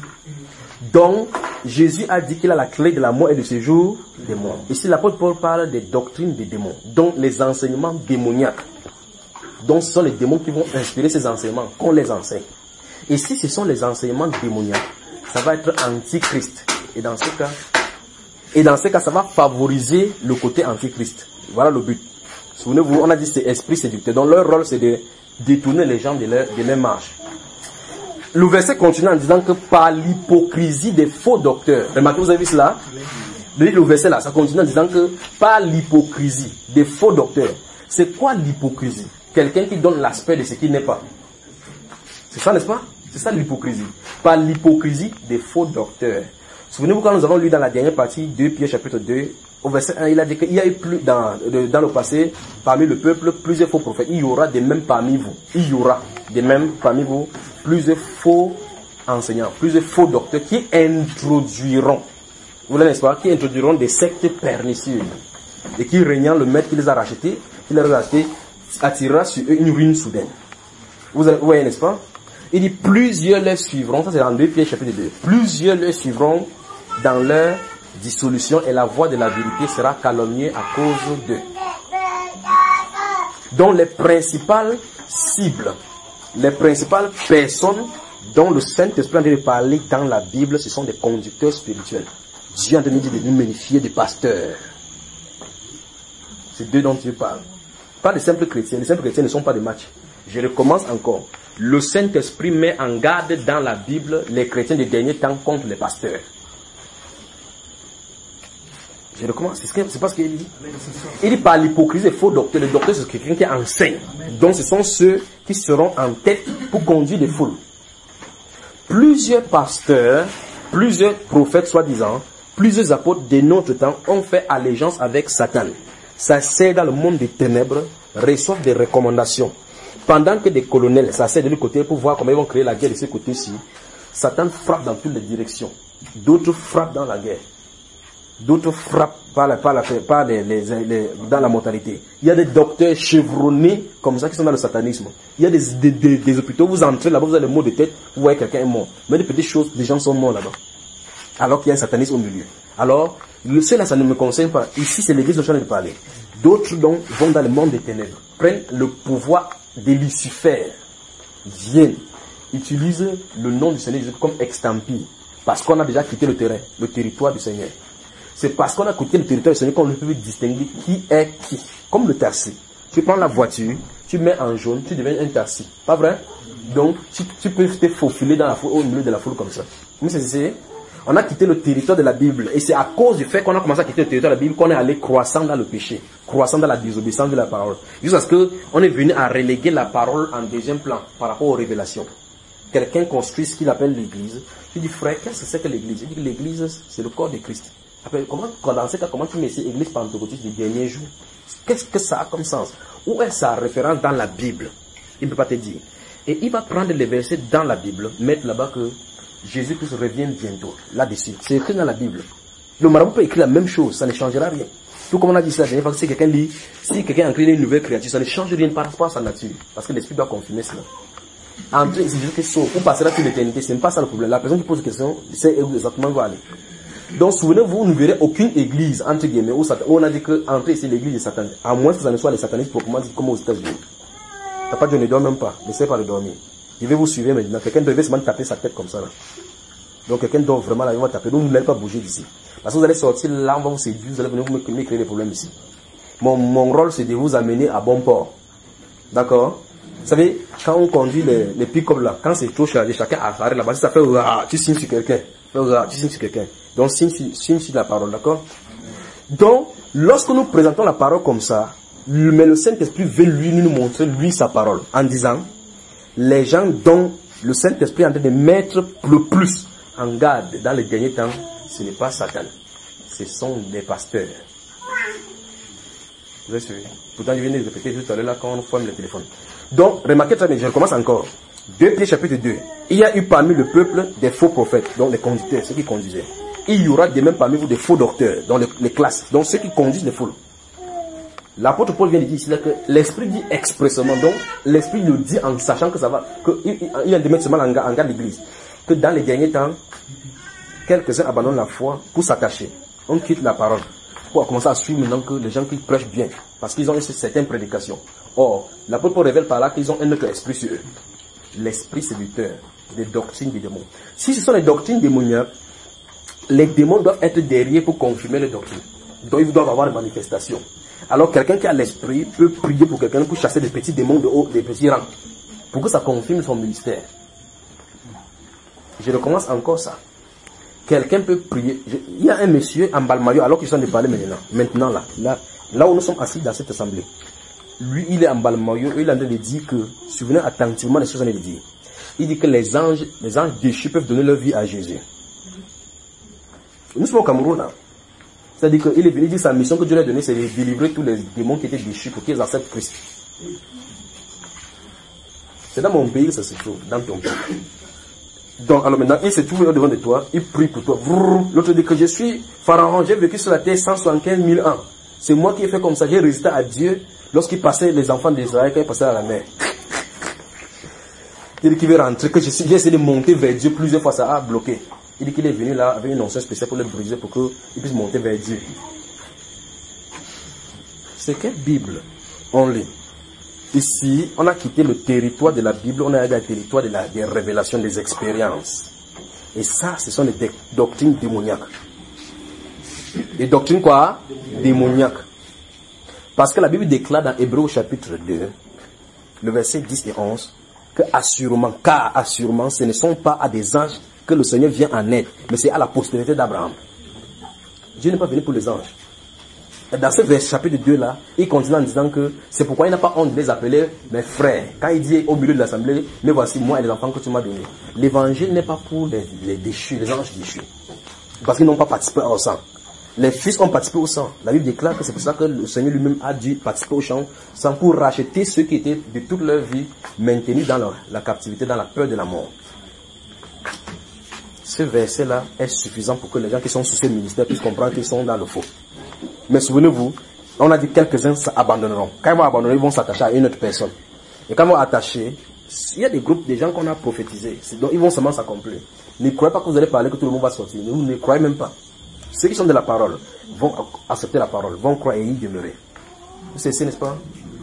Donc, Jésus a dit qu'il a la clé de la mort et du séjour des morts. Ici, l'apôtre Paul parle des doctrines des démons, donc les enseignements démoniaques. Donc, ce sont les démons qui vont inspirer ces enseignements, qu'on les enseigne. Et si ce sont les enseignements démoniaques, ça va être antichrist. Et dans ce cas, et dans ce cas, ça va favoriser le côté antichrist. Voilà le but. Souvenez-vous, on a dit c'est esprit séducteur. Donc leur rôle, c'est de détourner les gens de leur, de leur marche. Le verset continue en disant que par l'hypocrisie des faux docteurs. Remarquez, vous avez vu cela? Le verset là, ça continue en disant que par l'hypocrisie des faux docteurs. C'est quoi l'hypocrisie? Quelqu'un qui donne l'aspect de ce qui n'est pas. C'est ça, n'est-ce pas? C'est ça l'hypocrisie. Par l'hypocrisie des faux docteurs. Souvenez-vous quand nous avons lu dans la dernière partie de Pierre chapitre deux, au verset un, il a dit qu'il y a eu plus dans, dans le passé, parmi le peuple, plusieurs faux prophètes. Il y aura des mêmes parmi vous. Il y aura des mêmes parmi vous, plusieurs faux enseignants, plusieurs faux docteurs qui introduiront, vous voyez, n'est-ce pas, qui introduiront des sectes pernicieuses. Et qui, régnant le maître qui les a rachetés, qui les a rachetés, attirera sur eux une ruine soudaine. Vous voyez, n'est-ce pas? Il dit plusieurs les suivront, ça c'est dans deux Pierre chapitre deux. Plusieurs les suivront dans leur dissolution et la voie de la vérité sera calomniée à cause d'eux. Donc les principales cibles, les principales personnes dont le Saint-Esprit a de parler dans la Bible, ce sont des conducteurs spirituels. Dieu a de nous dire de nous magnifier des pasteurs. C'est d'eux dont Dieu parle. Pas des simples chrétiens. Les simples chrétiens ne sont pas des matchs. Je recommence encore. Le Saint-Esprit met en garde dans la Bible les chrétiens des derniers temps contre les pasteurs. Je recommence. C'est pas ce qu'il dit. Il dit par l'hypocrisie des faux docteurs. Les docteurs, c'est quelqu'un qui enseigne. Donc ce sont ceux qui seront en tête pour conduire des foules. Plusieurs pasteurs, plusieurs prophètes soi-disant, plusieurs apôtres de notre temps ont fait allégeance avec Satan. S'asseyent dans le monde des ténèbres, reçoivent des recommandations. Pendant que des colonels s'asseyent de l'autre côté pour voir comment ils vont créer la guerre de ce côté-ci, Satan frappe dans toutes les directions. D'autres frappent dans la guerre. D'autres frappent par la, par la, par les, les, les, dans la mortalité. Il y a des docteurs chevronnés comme ça qui sont dans le satanisme. Il y a des, des, des, des hôpitaux, vous entrez là-bas, vous avez le mot de tête, vous voyez quelqu'un est mort. Mais des petites choses, des gens sont morts là-bas. Alors qu'il y a un satanisme au milieu. Alors, le seul là, ça ne me concerne pas. Ici, c'est l'église dont je viens de parler. D'autres donc vont dans le monde des ténèbres, prennent le pouvoir de Lucifer, viennent, utilisent le nom du Seigneur Jésus comme extampis, parce qu'on a déjà quitté le terrain, le territoire du Seigneur. C'est parce qu'on a quitté le territoire du Seigneur qu'on ne peut distinguer qui est qui. Comme le taxi. Tu prends la voiture, tu mets en jaune, tu deviens un taxi. Pas vrai? Donc, tu, tu peux te faufiler dans la foule, au milieu de la foule comme ça. Mais c'est On a quitté le territoire de la Bible. Et c'est à cause du fait qu'on a commencé à quitter le territoire de la Bible qu'on est allé croissant dans le péché, croissant dans la désobéissance de la parole. Jusqu'à ce qu'on est venu à reléguer la parole en deuxième plan par rapport aux révélations. Quelqu'un construit ce qu'il appelle l'église. Je dis, frère, qu'est-ce que c'est que l'église? Il dit que l'église, c'est le corps de Christ. Après, comment, dans ce cas, comment tu mets cette église pentecôtiste des derniers jours? Qu'est-ce que ça a comme sens? Où est sa référence dans la Bible? Il ne peut pas te dire. Et il va prendre les versets dans la Bible, mettre là-bas que Jésus-Christ revient bientôt, là-dessus. C'est écrit dans la Bible. Le marabout peut écrire la même chose, ça ne changera rien. Tout comme on a dit ça la dernière fois, si quelqu'un lit, si quelqu'un a créé une nouvelle créature, ça ne change rien par rapport à sa nature. Parce que l'Esprit doit confirmer cela. Entrer, c'est Jésus qui sauve, ou passera toute l'éternité, ce n'est pas ça le problème. La personne qui pose une question, c'est exactement où va aller. Donc souvenez-vous, vous ne verrez aucune église, entre guillemets, où, Satan, où on a dit que entrer c'est l'église de Satan. À moins que ça ne soit les satanistes proprement dit comme aux États-Unis. T'as pas Dieu ne dort même pas, n'essaie pas de dormir. Je vais vous suivre maintenant. Quelqu'un devait se taper sa tête comme ça là. Donc quelqu'un dort vraiment là, il va taper. Donc vous n'allez pas bouger d'ici. Parce que vous allez sortir là, on va vous séduire, vous allez venir me, me créer des problèmes ici. Mon, mon rôle, c'est de vous amener à bon port. D'accord? Vous savez, quand on conduit les, les pick-up là, quand c'est trop chargé, chacun arrête là-bas, si ça fait ah, tu signes sur quelqu'un. Tu signes sur quelqu'un. Donc signe, signe sur la parole, d'accord? Donc, lorsque nous présentons la parole comme ça, mais le Saint-Esprit veut lui nous montrer, lui, sa parole, en disant, les gens dont le Saint-Esprit est en train de mettre le plus en garde dans les derniers temps, ce n'est pas Satan, ce sont les pasteurs. Vous avez suivi? Pourtant, je viens de répéter juste à l'heure là quand on forme le téléphone. Donc, remarquez très bien, je recommence encore. deux Pierre chapitre deux. Il y a eu parmi le peuple des faux prophètes, donc les conducteurs, ceux qui conduisaient. Il y aura de même parmi vous des faux docteurs, dans les, les classes, donc ceux qui conduisent les foules. L'apôtre Paul vient de dire ici là que l'esprit dit expressément, donc l'esprit le dit en sachant que ça va, qu'il il vient de mettre seulement en garde, en garde l'église, que dans les derniers temps, quelques-uns abandonnent la foi pour s'attacher. On quitte la parole. Pour commencer à suivre maintenant que les gens qui prêchent bien, parce qu'ils ont une certaine prédication. Or, l'apôtre Paul révèle par là qu'ils ont un autre esprit sur eux. L'esprit séducteur, des doctrines des démons. Si ce sont les doctrines démoniaques, les démons doivent être derrière pour confirmer les doctrines. Donc ils doivent avoir une manifestation. Alors quelqu'un qui a l'esprit peut prier pour quelqu'un pour chasser des petits démons de haut, des petits rangs, pour que ça confirme son ministère. Je recommence encore ça. Quelqu'un peut prier. Je, il y a un monsieur en Balmayo, alors qu'ils sont de parler maintenant. Maintenant là, là, là où nous sommes assis dans cette assemblée. Lui, il est en Balmayo, il est en train de dire que, souvenez attentivement les choses qu'il a dit. Il dit que les anges, les anges déchus peuvent donner leur vie à Jésus. Nous sommes au Cameroun là. C'est-à-dire qu'il est venu dire sa mission que Dieu lui a donnée, c'est de délivrer tous les démons qui étaient déchus pour qu'ils acceptent Christ. C'est dans mon pays que ça se trouve, dans ton pays. Donc, alors maintenant, il se trouve au-devant de toi, il prie pour toi. L'autre dit que je suis Pharaon, j'ai vécu sur la terre cent soixante-quinze mille ans. C'est moi qui ai fait comme ça, j'ai résisté à Dieu lorsqu'il passait les enfants d'Israël, quand ils passaient à la mer. Il dit qu'il veut rentrer, que j'ai essayé de monter vers Dieu plusieurs fois, ça a bloqué. Il dit qu'il est venu là avec une onction spéciale pour le briser, pour qu'il puisse monter vers Dieu. C'est quelle Bible on lit? Ici, on a quitté le territoire de la Bible, on a allé dans le territoire de la, des révélations, des expériences. Et ça, ce sont les doctrines démoniaques. Les doctrines quoi? Démoniaques. Parce que la Bible déclare dans Hébreux chapitre deux, le verset dix et onze, que assurément, car assurément, ce ne sont pas à des anges que le Seigneur vient en aide, mais c'est à la postérité d'Abraham. Dieu n'est pas venu pour les anges. Et dans ce verset chapitre deux là, il continue en disant que c'est pourquoi il n'a pas honte de les appeler mes frères. Quand il dit au milieu de l'assemblée, mais voici moi et les enfants que tu m'as donnés. L'évangile n'est pas pour les, les déchus, les anges déchus. Parce qu'ils n'ont pas participé au sang. Les fils ont participé au sang. La Bible déclare que c'est pour ça que le Seigneur lui-même a dû participer au sang, sang pour racheter ceux qui étaient de toute leur vie maintenus dans la, la captivité, dans la peur de la mort. Ce verset-là est suffisant pour que les gens qui sont sous ce ministère puissent comprendre qu'ils sont dans le faux. Mais souvenez-vous, on a dit que quelques-uns abandonneront. Quand ils vont abandonner, ils vont s'attacher à une autre personne. Et quand ils vont attacher, il y a des groupes de gens qu'on a prophétisés. Donc ils vont seulement s'accomplir. Ne croyez pas que vous allez parler, que tout le monde va sortir. Vous ne croyez même pas. Ceux qui sont de la parole vont accepter la parole, vont croire et y demeurer. Vous savez, n'est-ce pas?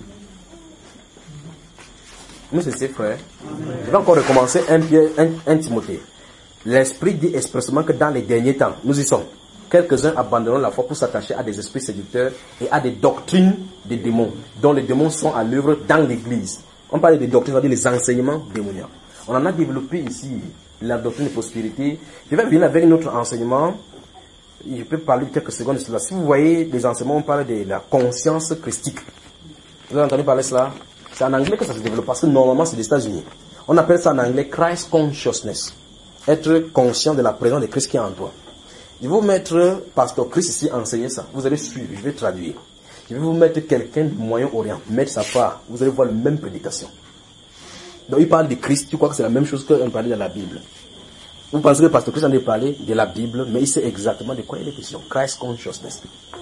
Vous savez, frère. Je vais encore recommencer un, un, un Timothée. L'Esprit dit expressément que dans les derniers temps, nous y sommes. Quelques-uns abandonneront la foi pour s'attacher à des esprits séducteurs et à des doctrines des démons, dont les démons sont à l'œuvre dans l'église. On parle des doctrines, c'est-à-dire les enseignements démoniaques. On en a développé ici la doctrine de prospérité. Je vais venir avec notre enseignement. Je peux parler quelques secondes de cela. Si vous voyez les enseignements, on parle de la conscience christique. Vous avez entendu parler de cela? C'est en anglais que ça se développe, parce que normalement c'est des États-Unis. On appelle ça en anglais Christ Consciousness. Être conscient de la présence de Christ qui est en toi. Je vais vous mettre Pasteur Christ ici enseigner ça. Vous allez suivre, je vais traduire. Je vais vous mettre quelqu'un du Moyen-Orient, mettre sa part. Vous allez voir la même prédication. Donc il parle de Christ, tu crois que c'est la même chose qu'on parlait dans la Bible. Vous pensez que Pasteur Christ en a parlé de la Bible, mais il sait exactement de quoi il est question. Christ Consciousness.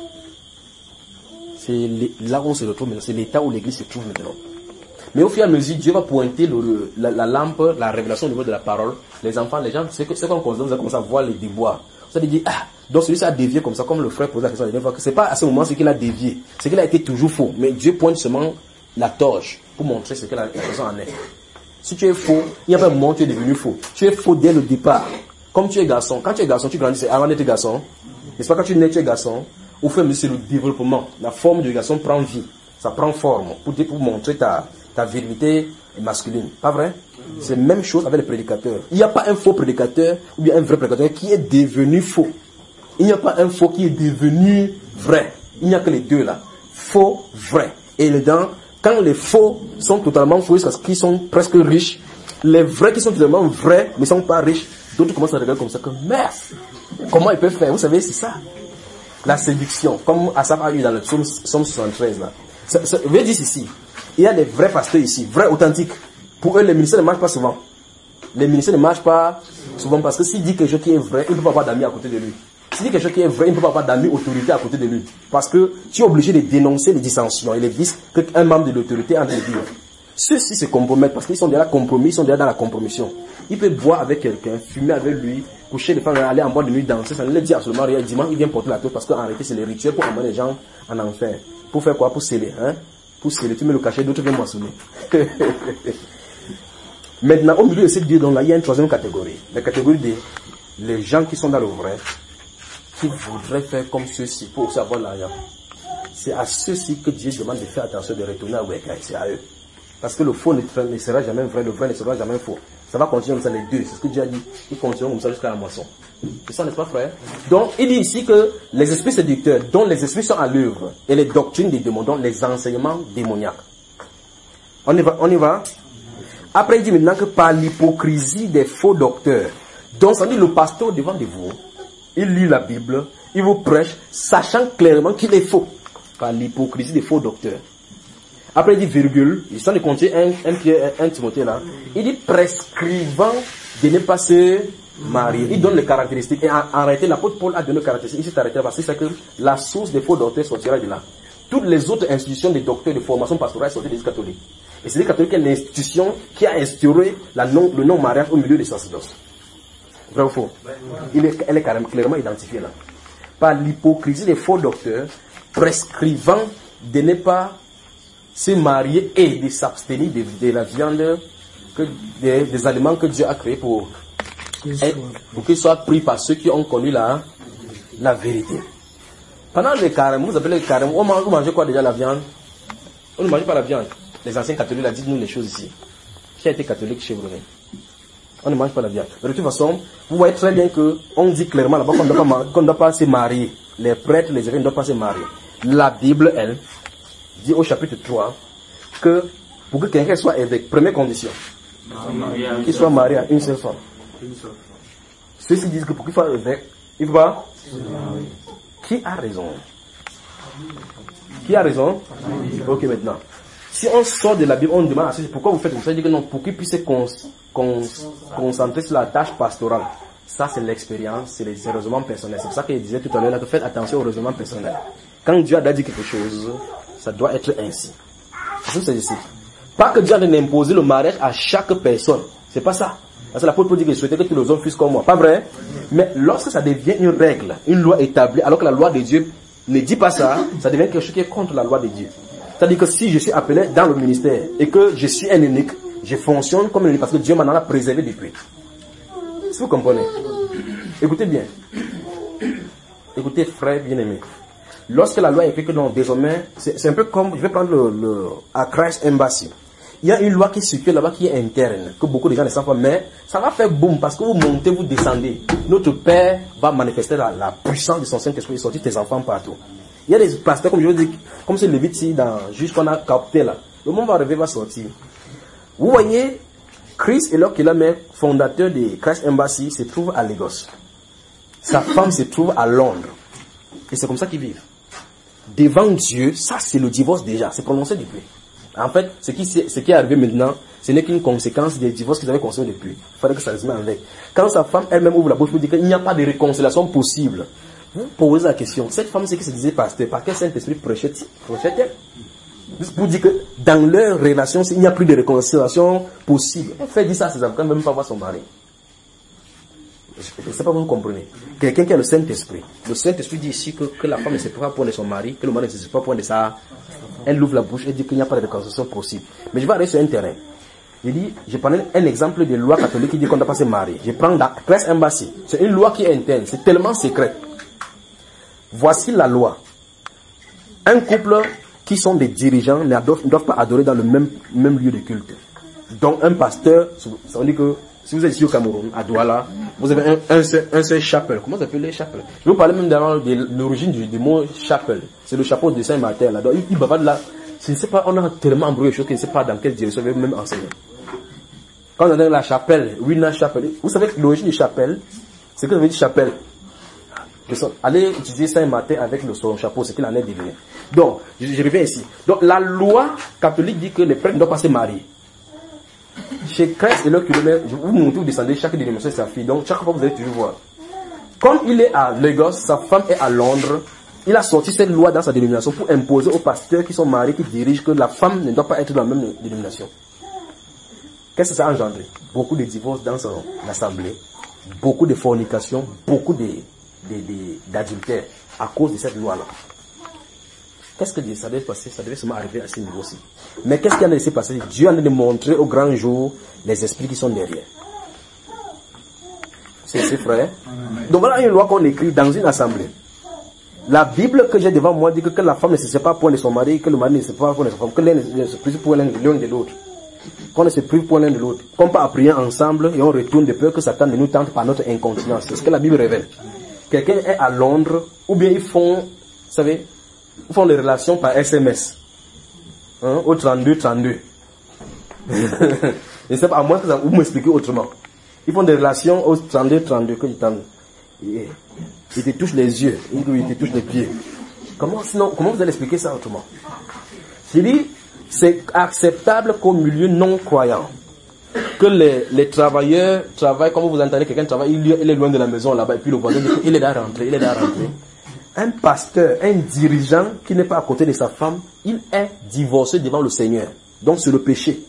C'est là où on se retrouve maintenant. C'est l'état où l'église se trouve maintenant. Mais au fur et à mesure, Dieu va pointer le, la, la lampe, la révélation au niveau de la parole. Les enfants, les gens, c'est ce qu'on considère, vous allez commencer à voir les déboires. Vous allez dire, ah, donc celui-ci a dévié comme ça, comme le frère posait la question la dernière fois, que c'est pas à ce moment ce qu'il a dévié, c'est qu'il a été toujours faux. Mais Dieu pointe seulement la torche pour montrer ce que la, la personne en est. Si tu es faux, il n'y a pas un moment où tu es devenu faux. Tu es faux dès le départ. Comme tu es garçon, quand tu es garçon, tu grandis, c'est avant d'être garçon. N'est-ce pas, quand tu nais, tu es garçon, au fur et à mesure, c'est le développement. La forme du garçon prend vie. Ça prend forme pour, pour montrer ta, ta virilité masculine. Pas vrai? C'est la même chose avec les prédicateurs. Il n'y a pas un faux prédicateur ou bien un vrai prédicateur qui est devenu faux. Il n'y a pas un faux qui est devenu vrai. Il n'y a que les deux là. Faux, vrai. Et dedans, quand les faux sont totalement faux, parce qu'ils sont presque riches, les vrais qui sont totalement vrais ne sont pas riches, d'autres commencent à regarder comme ça, que merde, comment ils peuvent faire? Vous savez, c'est ça. La séduction, comme Asaph a eu dans le psaume soixante-treize là. Ça, ça veut dire ici, il y a des vrais pasteurs ici, vrais, authentiques. Pour eux, les ministères ne marchent pas souvent. Les ministères ne marchent pas souvent parce que s'il dit quelque chose qui est vrai, il ne peut pas avoir d'amis à côté de lui. S'il dit quelque chose qui est vrai, il ne peut pas avoir d'amis autorité à côté de lui. Parce que tu es obligé de dénoncer les dissensions et les vices qu'un membre de l'autorité a de dire. Ceux-ci se compromettent parce qu'ils sont déjà compromis, ils sont déjà dans la compromission. Il peut boire avec quelqu'un, fumer avec lui, coucher les femmes, aller en boîte de nuit, danser, ça ne le dit absolument rien. Dimanche, il vient porter la toast parce qu'en réalité, c'est les rituels pour emmener les gens en enfer. Pour faire quoi? Pour sceller, hein? Pour sceller, tu mets le cachet, d'autres viennent moissonner. Maintenant, au milieu de ces deux dons-là, il y a une troisième catégorie. La catégorie des les gens qui sont dans le vrai, qui voudraient faire comme ceux-ci pour aussi avoir l'argent. C'est à ceux-ci que Dieu demande de faire attention, de retourner à Ouéka. C'est à eux. Parce que le faux ne sera jamais vrai, le vrai ne sera jamais faux. Ça va continuer comme ça, les deux. C'est ce que Dieu a dit. Ils continueront comme ça jusqu'à la moisson. C'est ça, n'est-ce pas, frère? Donc, il dit ici que les esprits séducteurs, dont les esprits sont à l'œuvre, et les doctrines des démons, dont les enseignements démoniaques. On y va, on y va. Après, il dit maintenant que par l'hypocrisie des faux docteurs, donc ça dit le pasteur devant de vous, il lit la Bible, il vous prêche, sachant clairement qu'il est faux. Par l'hypocrisie des faux docteurs. Après, il dit virgule, il s'en est compté un, un, un, un Timothée là, il dit prescrivant de ne pas se marier. Il donne les caractéristiques. Et en, en réalité, l'apôtre Paul a donné les caractéristiques. Il s'est arrêté parce que c'est que la source des faux docteurs sortira de là. Toutes les autres institutions des docteurs de formation pastorale sortent des catholiques. Et c'est les catholiques qui est l'institution qui a instauré la non, le non-mariage au milieu des sacerdoces. Vrai ou faux? Il est, elle est carrément, clairement identifiée là. Par l'hypocrisie des faux docteurs, prescrivant de ne pas se marier et de s'abstenir de, de la viande, que des, des aliments que Dieu a créés pour, pour qu'ils soient pris par ceux qui ont connu la, la vérité. Pendant les carêmes, vous appelez les carêmes, on mange, on mange quoi déjà la viande? On ne mange pas la viande. Les anciens catholiques, là, dites-nous les choses ici. Qui a été catholique chez vous? On ne mange pas la viande. Mais de toute façon, vous voyez très bien que on dit clairement là-bas qu'on ne doit pas, qu'on ne doit pas se marier. Les prêtres, les évêques ne doivent pas se marier. La Bible, elle, dit au chapitre trois que pour que quelqu'un soit évêque, première condition, qu'il soit marié à une seule femme. Ceux-ci disent que pour qu'il soit évêque, il faut pas. Qui a raison? Qui a raison? Ok, maintenant. Si on sort de la Bible, on demande à ceux pourquoi vous faites comme ça, il dit que non, pour qu'ils puissent se cons, cons, concentrer sur la tâche pastorale. Ça, c'est l'expérience, c'est les raisonnements personnels. C'est pour ça qu'il disait tout à l'heure là que faites attention aux raisonnements personnels. Quand Dieu a dit quelque chose, ça doit être ainsi. C'est ce que c'est. Pas que Dieu a imposé le mariage à chaque personne. C'est pas ça. Parce que l'apôtre Paul dit qu'il souhaitait que tous les hommes fussent comme moi. Pas vrai? Mais lorsque ça devient une règle, une loi établie, alors que la loi de Dieu ne dit pas ça, ça devient quelque chose qui est contre la loi de Dieu. C'est-à-dire que si je suis appelé dans le ministère et que je suis un unique, je fonctionne comme un unique parce que Dieu m'en a préservé depuis. Si vous comprenez. Écoutez bien. Écoutez, frère bien-aimé. Lorsque la loi est écrite que non, désormais, c'est un peu comme, je vais prendre le, le à Christ Embassy. Il y a une loi qui circule là-bas qui est interne, que beaucoup de gens ne savent pas, mais ça va faire boum parce que vous montez, vous descendez. Notre Père va manifester la, la puissance de son Saint-Esprit et sortir tes enfants partout. Il y a des pasteurs, comme je veux dire, comme c'est le vite ici, dans, juste qu'on a capté là. Le monde va arriver, va sortir. Vous voyez, Chris Elok Kilame, fondateur de Christ Embassy, se trouve à Lagos. Sa femme se trouve à Londres. Et c'est comme ça qu'ils vivent. Devant Dieu, ça c'est le divorce déjà, c'est prononcé depuis. En fait, ce qui, ce qui est arrivé maintenant, ce n'est qu'une conséquence des divorces qu'ils avaient consommés depuis. Il fallait que ça se mette avec. Quand sa femme elle-même ouvre la bouche pour dire qu'il n'y a pas de réconciliation possible, vous posez la question, cette femme, c'est qui se disait pasteur, par quel Saint-Esprit prêchait-elle? Juste pour dire que dans leur relation, il n'y a plus de réconciliation possible. Elle fait dire ça à ses avocats, même pas voir son mari. Je ne sais pas si vous comprenez. Quelqu'un qui a le Saint-Esprit. Le Saint-Esprit dit ici que, que la femme ne se prend pas pour de son mari, que le mari ne se prend pas pour de sa. Elle ouvre la bouche et dit qu'il n'y a pas de réconciliation possible. Mais je vais aller sur un terrain. Je dis, je prends un exemple de loi catholique qui dit qu'on ne doit pas se marier. Je prends la Christ Embassy. C'est une loi qui est interne. C'est tellement secret. Voici la loi. Un couple qui sont des dirigeants ne doivent, ne doivent pas adorer dans le même, même lieu de culte. Donc un pasteur, ça veut dire que si vous êtes ici au Cameroun, à Douala, vous avez un, un, seul, un seul chapelle. Comment ça s'appelle les chapelles? Je vais vous parler même de l'origine du, du mot chapelle. C'est le chapeau de Saint-Martin. Là. Donc, il, il bavarde là. Je ne sais pas, on a tellement embrouillé les choses que je ne sais pas dans quelle direction je vais même enseigner. Quand on a la chapelle, Wina chapelle, vous savez que l'origine du chapelle, c'est que ça veut dire chapelle. Allez utiliser Saint-Martin avec le, son chapeau, c'est qu'il en est devenu. Donc, je, je reviens ici. Donc, la loi catholique dit que les prêtres ne doivent pas se marier. Chez Christ et leur kilomètre, vous montez, vous descendez, chaque dénomination c'est sa fille. Donc, chaque fois vous allez toujours voir. Comme il est à Lagos, sa femme est à Londres, il a sorti cette loi dans sa dénomination pour imposer aux pasteurs qui sont mariés, qui dirigent, que la femme ne doit pas être dans la même dénomination. Qu'est-ce que ça a engendré? Beaucoup de divorces dans son assemblée, beaucoup de fornications, beaucoup de, de, de, d'adultère à cause de cette loi-là. Qu'est-ce que ça devait passer? Ça devait seulement arriver à ce niveau-ci. Mais qu'est-ce qui a laissé passer? Dieu a de montrer au grand jour les esprits qui sont derrière. C'est ses frères. Donc voilà une loi qu'on écrit dans une assemblée. La Bible que j'ai devant moi dit que, que la femme ne se sépare point de son mari, que le mari ne se sépare point de sa femme, que l'un ne se prive point l'un de l'autre. Qu'on ne se prive point l'un de l'autre. Qu'on peut prier ensemble et on retourne de peur que Satan ne nous tente par notre incontinence. C'est ce que la Bible révèle. Quelqu'un est à Londres, ou bien ils font, vous savez, ils font des relations par S M S. Hein, au trente-deux trente-deux. Je ne sais pas, à moins que ça vous m'expliquez autrement. Ils font des relations au trente-deux trente-deux que je t'en... Ils te touchent les yeux, ils te touchent les pieds. Comment, sinon, comment vous allez expliquer ça autrement? Je dis, c'est acceptable qu'au milieu non croyant, que les, les travailleurs travaillent, comme vous entendez quelqu'un travaille, il, il est loin de la maison là-bas, et puis le voisin dit qu'il est à rentrer, il est à rentrer. Un pasteur, un dirigeant qui n'est pas à côté de sa femme, il est divorcé devant le Seigneur. Donc c'est le péché.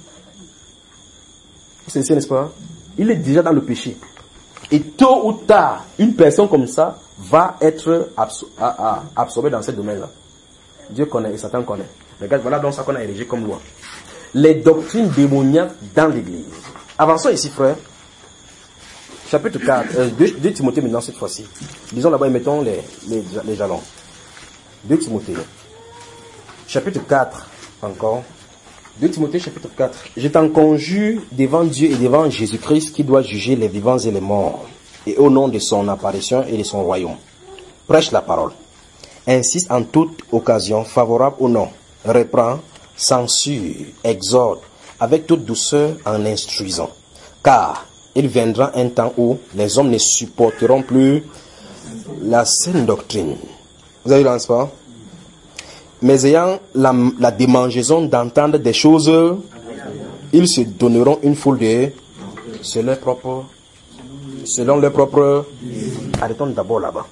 C'est ça, n'est-ce pas? Il est déjà dans le péché. Et tôt ou tard, une personne comme ça va être absor à, à, absorbée dans ce domaine-là. Dieu connaît et Satan connaît. Regarde, voilà donc ça qu'on a érigé comme loi. Les doctrines démoniaques dans l'église. Avançons ici, frère. Chapitre quatre, euh, deux Timothée maintenant cette fois-ci. Disons là-bas et mettons les, les, les jalons. deux Timothée. Chapitre quatre, encore. deux Timothée chapitre quatre. Je t'en conjure devant Dieu et devant Jésus-Christ qui doit juger les vivants et les morts. Et au nom de son apparition et de son royaume. Prêche la parole. Insiste en toute occasion favorable ou non. Reprend, censure, exhorte, avec toute douceur en instruisant. Car il viendra un temps où les hommes ne supporteront plus la saine doctrine. Vous avez vu, n'est-ce pas? Mais ayant la, la démangeaison d'entendre des choses, ils se donneront une foule de selon leur propre, selon leur propre. Arrêtons d'abord là-bas.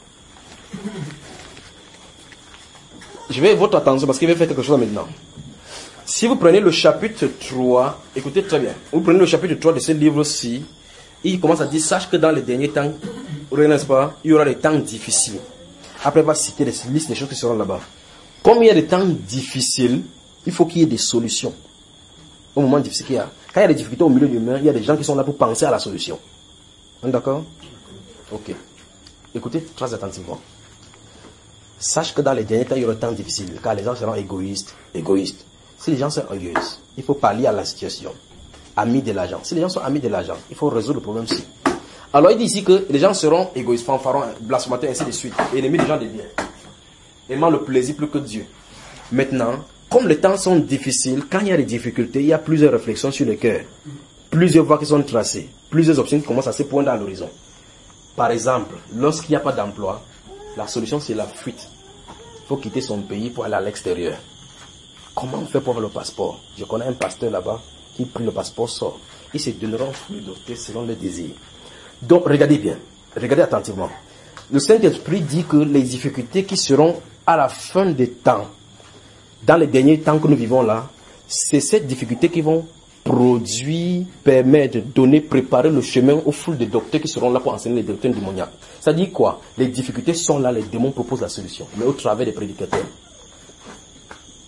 Je vais votre attention parce qu'il va faire quelque chose maintenant. Si vous prenez le chapitre trois, écoutez très bien. Vous prenez le chapitre trois de ce livre-ci, il commence à dire, sache que dans les derniers temps, n'est-ce pas, il y aura des temps difficiles. Après, il va citer des listes des choses qui seront là-bas. Comme il y a des temps difficiles, il faut qu'il y ait des solutions. Au moment difficile qu'il y a. Quand il y a des difficultés au milieu de l'humain, il y a des gens qui sont là pour penser à la solution. D'accord? Ok. Écoutez très attentivement. Sache que dans les derniers temps, il y aura des temps difficiles, car les gens seront égoïstes. Égoïstes. Si les gens sont égoïstes, il faut pallier à la situation. Amis de l'argent. Si les gens sont amis de l'argent, il faut résoudre le problème-ci. Alors il dit ici que les gens seront égoïstes, fanfarons, blasphémateurs, ainsi de suite. Ennemis des gens de bien. Aimant le plaisir plus que Dieu. Maintenant, comme les temps sont difficiles, quand il y a des difficultés, il y a plusieurs réflexions sur le cœur. Plusieurs voies qui sont tracées. Plusieurs options qui commencent à se pointer à l'horizon. Par exemple, lorsqu'il n'y a pas d'emploi, la solution c'est la fuite. Il faut quitter son pays pour aller à l'extérieur. Comment on fait pour avoir le passeport? Je connais un pasteur là-bas qui prit le passeport, sort. Ils se donneront plus d'autres selon le désir. Donc, regardez bien. Regardez attentivement. Le Saint-Esprit dit que les difficultés qui seront à la fin des temps, dans les derniers temps que nous vivons là, c'est ces difficultés qui vont produire, permettre, donner, préparer le chemin aux foules de docteurs qui seront là pour enseigner les doctrines démoniaques. Ça dit quoi? Les difficultés sont là, les démons proposent la solution, mais au travers des prédicateurs.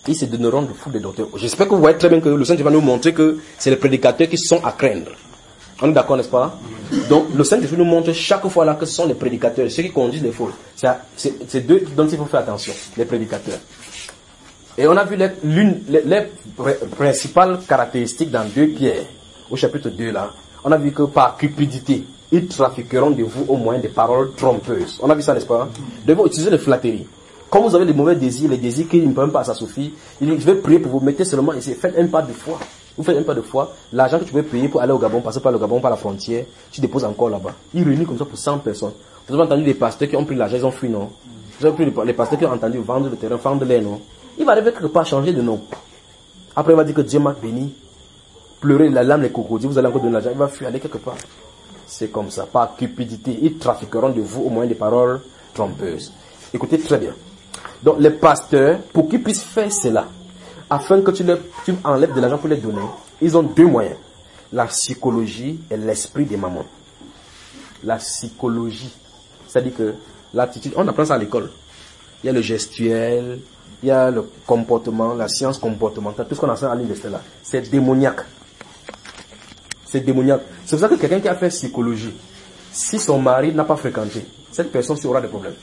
ils se donneront de fous des docteurs. J'espère que vous voyez très bien que le Saint-Esprit va nous montrer que c'est les prédicateurs qui sont à craindre. On est d'accord, n'est-ce pas? Donc, le Saint-Esprit nous montre chaque fois là que ce sont les prédicateurs, ceux qui conduisent les foules. C'est deux dont il faut faire attention, les prédicateurs. Et on a vu les, l'une, les, les principales caractéristiques dans deux Pierre, au chapitre deux là. On a vu que par cupidité, ils trafiqueront de vous au moyen des paroles trompeuses. On a vu ça, n'est-ce pas? De vous utiliser les flatteries. Quand vous avez des mauvais désirs, les désirs qui ne peuvent pas s'assouvir, il dit, je vais prier pour vous, mettez seulement ici, faites un pas de foi. Vous faites un pas de foi, l'argent que tu veux payer pour aller au Gabon, passer par le Gabon, par la frontière, tu déposes encore là-bas. Il réunit comme ça pour cent personnes. Vous avez entendu des pasteurs qui ont pris l'argent, ils ont fui, non? Vous avez pris les pasteurs qui ont entendu vendre le terrain, vendre l'air, non? Il va arriver quelque part changer de nom. Après, il va dire que Dieu m'a béni. Pleurer la lame, les crocodiles, vous allez encore donner l'argent, il va fuir, aller quelque part. C'est comme ça, par cupidité. Ils trafiqueront de vous au moyen des paroles trompeuses. Écoutez très bien. Donc, les pasteurs, pour qu'ils puissent faire cela, afin que tu, les, tu enlèves de l'argent pour les donner, ils ont deux moyens. La psychologie et l'esprit des mamans. La psychologie, c'est-à-dire que l'attitude, on apprend ça à l'école. Il y a le gestuel, il y a le comportement, la science comportementale, tout ce qu'on enseigne à l'université là. C'est démoniaque. C'est démoniaque. C'est pour ça que quelqu'un qui a fait psychologie, si son mari n'a pas fréquenté, cette personne aura des problèmes.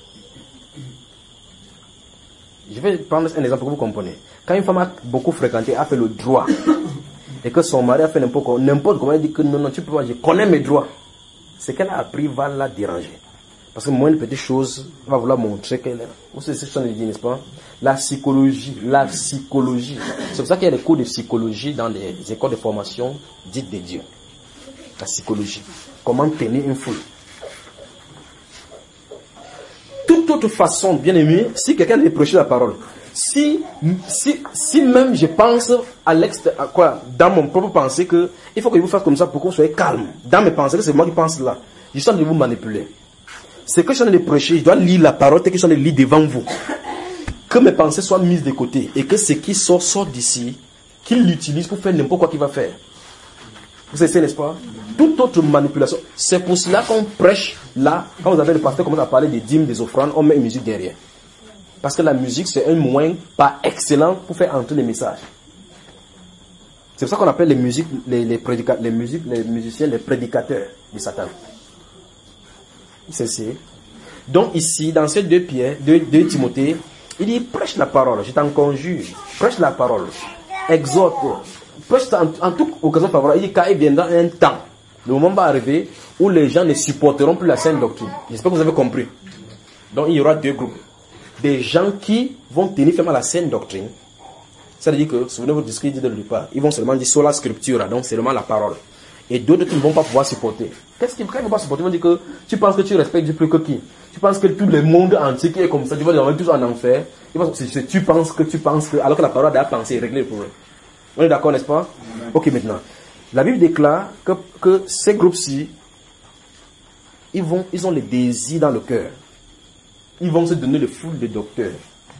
Je vais prendre un exemple que vous comprenez. Quand une femme a beaucoup fréquenté, a fait le droit, et que son mari a fait n'importe quoi, n'importe comment, elle dit que non, non, tu peux pas, je connais mes droits. Ce qu'elle a appris va la déranger. Parce que moins de petites choses va vouloir montrer qu'elle est. Vous savez ce que je dis, n'est-ce pas? La psychologie, la psychologie. C'est pour ça qu'il y a des cours de psychologie dans les écoles de formation dites de Dieu. La psychologie. Comment tenir une foule. Toute autre façon, bien aimé, si quelqu'un veut prêcher la parole, si, si, si même je pense à l'extérieur, quoi, dans mon propre pensée que il faut que je vous fasse comme ça pour que vous soyez calme. Dans mes pensées, que c'est moi qui pense là. Je suis en train de vous manipuler. C'est que je suis en train de prêcher, je dois lire la parole telle que je suis en train de lire devant vous. Que mes pensées soient mises de côté et que ce qui sort, sort d'ici, qu'il l'utilise pour faire n'importe quoi qu'il va faire. Vous savez, n'est-ce pas? Toute autre manipulation. C'est pour cela qu'on prêche là, quand vous avez le pasteur commence à parler des dîmes, des offrandes, on met une musique derrière. Parce que la musique, c'est un moyen pas excellent pour faire entrer les messages. C'est pour ça qu'on appelle les musiques, les, les, prédica, les, musiques, les musiciens, les prédicateurs du Satan. C'est ça. Donc ici, dans ces deux Pierre, deux, deux Timothée, il dit, prêche la parole, je t'en conjure, prêche la parole, exhorte, prêche en, en toute occasion favorable. Il dit, car il viendra un temps, le moment va arriver où les gens ne supporteront plus la sainte doctrine. J'espère que vous avez compris. Donc il y aura deux groupes. Des gens qui vont tenir fermement la sainte doctrine. C'est-à-dire que, souvenez-vous de ce qu'il dit dès le départ, ils vont seulement dire sola scriptura, donc c'est seulement la parole. Et d'autres qui ne vont pas pouvoir supporter. Qu'est-ce qu'ils ne vont pas supporter? Ils vont dire que tu penses que tu respectes Dieu plus que qui? Tu penses que tout le monde entier qui est comme ça, tu vas les envoyer tous en enfer. Tu penses que tu penses que, alors que la parole a pensé et réglé le problème. On est d'accord, n'est-ce pas? Ok, maintenant. La Bible déclare que, que ces groupes-ci, ils, vont, ils ont les désirs dans le cœur. Ils vont se donner le foule de docteurs.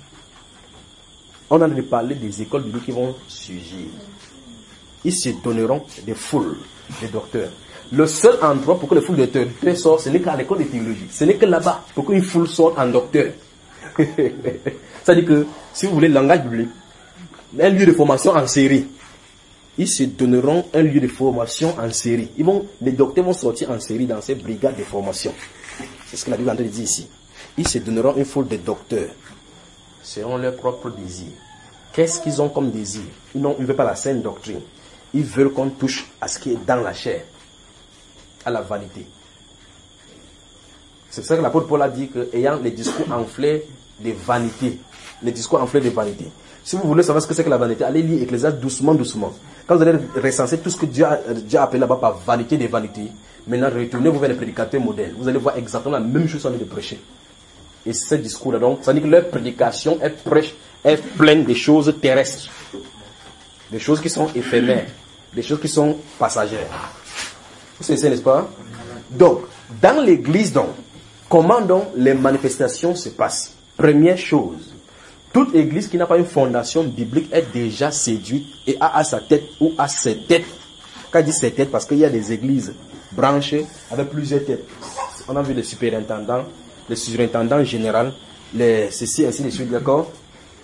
On a de parler des écoles de Dieu qui vont surgir. Ils se donneront des foules de docteurs. Le seul endroit pour que les foules de docteurs sortent, ce n'est qu'à l'école de théologie. Ce n'est que là-bas pour qu'une foule sorte en docteur. C'est-à-dire que, si vous voulez le langage biblique, un lieu de formation en série. Ils se donneront un lieu de formation en série. Ils vont, les docteurs vont sortir en série dans ces brigades de formation. C'est ce que la Bible est en train de dire ici. Ils se donneront une foule de docteurs selon leur propre désir. Qu'est-ce qu'ils ont comme désir? Ils ne veulent pas la saine doctrine. Ils veulent qu'on touche à ce qui est dans la chair, à la vanité. C'est ça que l'apôtre Paul a dit que, ayant les discours enflés de vanité, les discours enflés de vanité. Si vous voulez savoir ce que c'est que la vanité, allez lire Ecclésiaste doucement, doucement. Quand vous allez recenser tout ce que Dieu a, Dieu a appelé là-bas par vanité des vanités, maintenant retournez-vous vers les prédicateurs modernes. Vous allez voir exactement la même chose en train de prêcher. Et ce discours-là, donc, ça veut dire que leur prédication est, prêche, est pleine de choses terrestres. Des choses qui sont éphémères. Des choses qui sont passagères. Vous savez, n'est-ce pas? Donc, dans l'église, donc, comment donc les manifestations se passent? Première chose, toute église qui n'a pas une fondation biblique est déjà séduite et a à sa tête ou à ses têtes. Quand je dis ses têtes, parce qu'il y a des églises branchées avec plusieurs têtes. On a vu les superintendants, les surintendants généraux, les ceci, ainsi de suite, d'accord?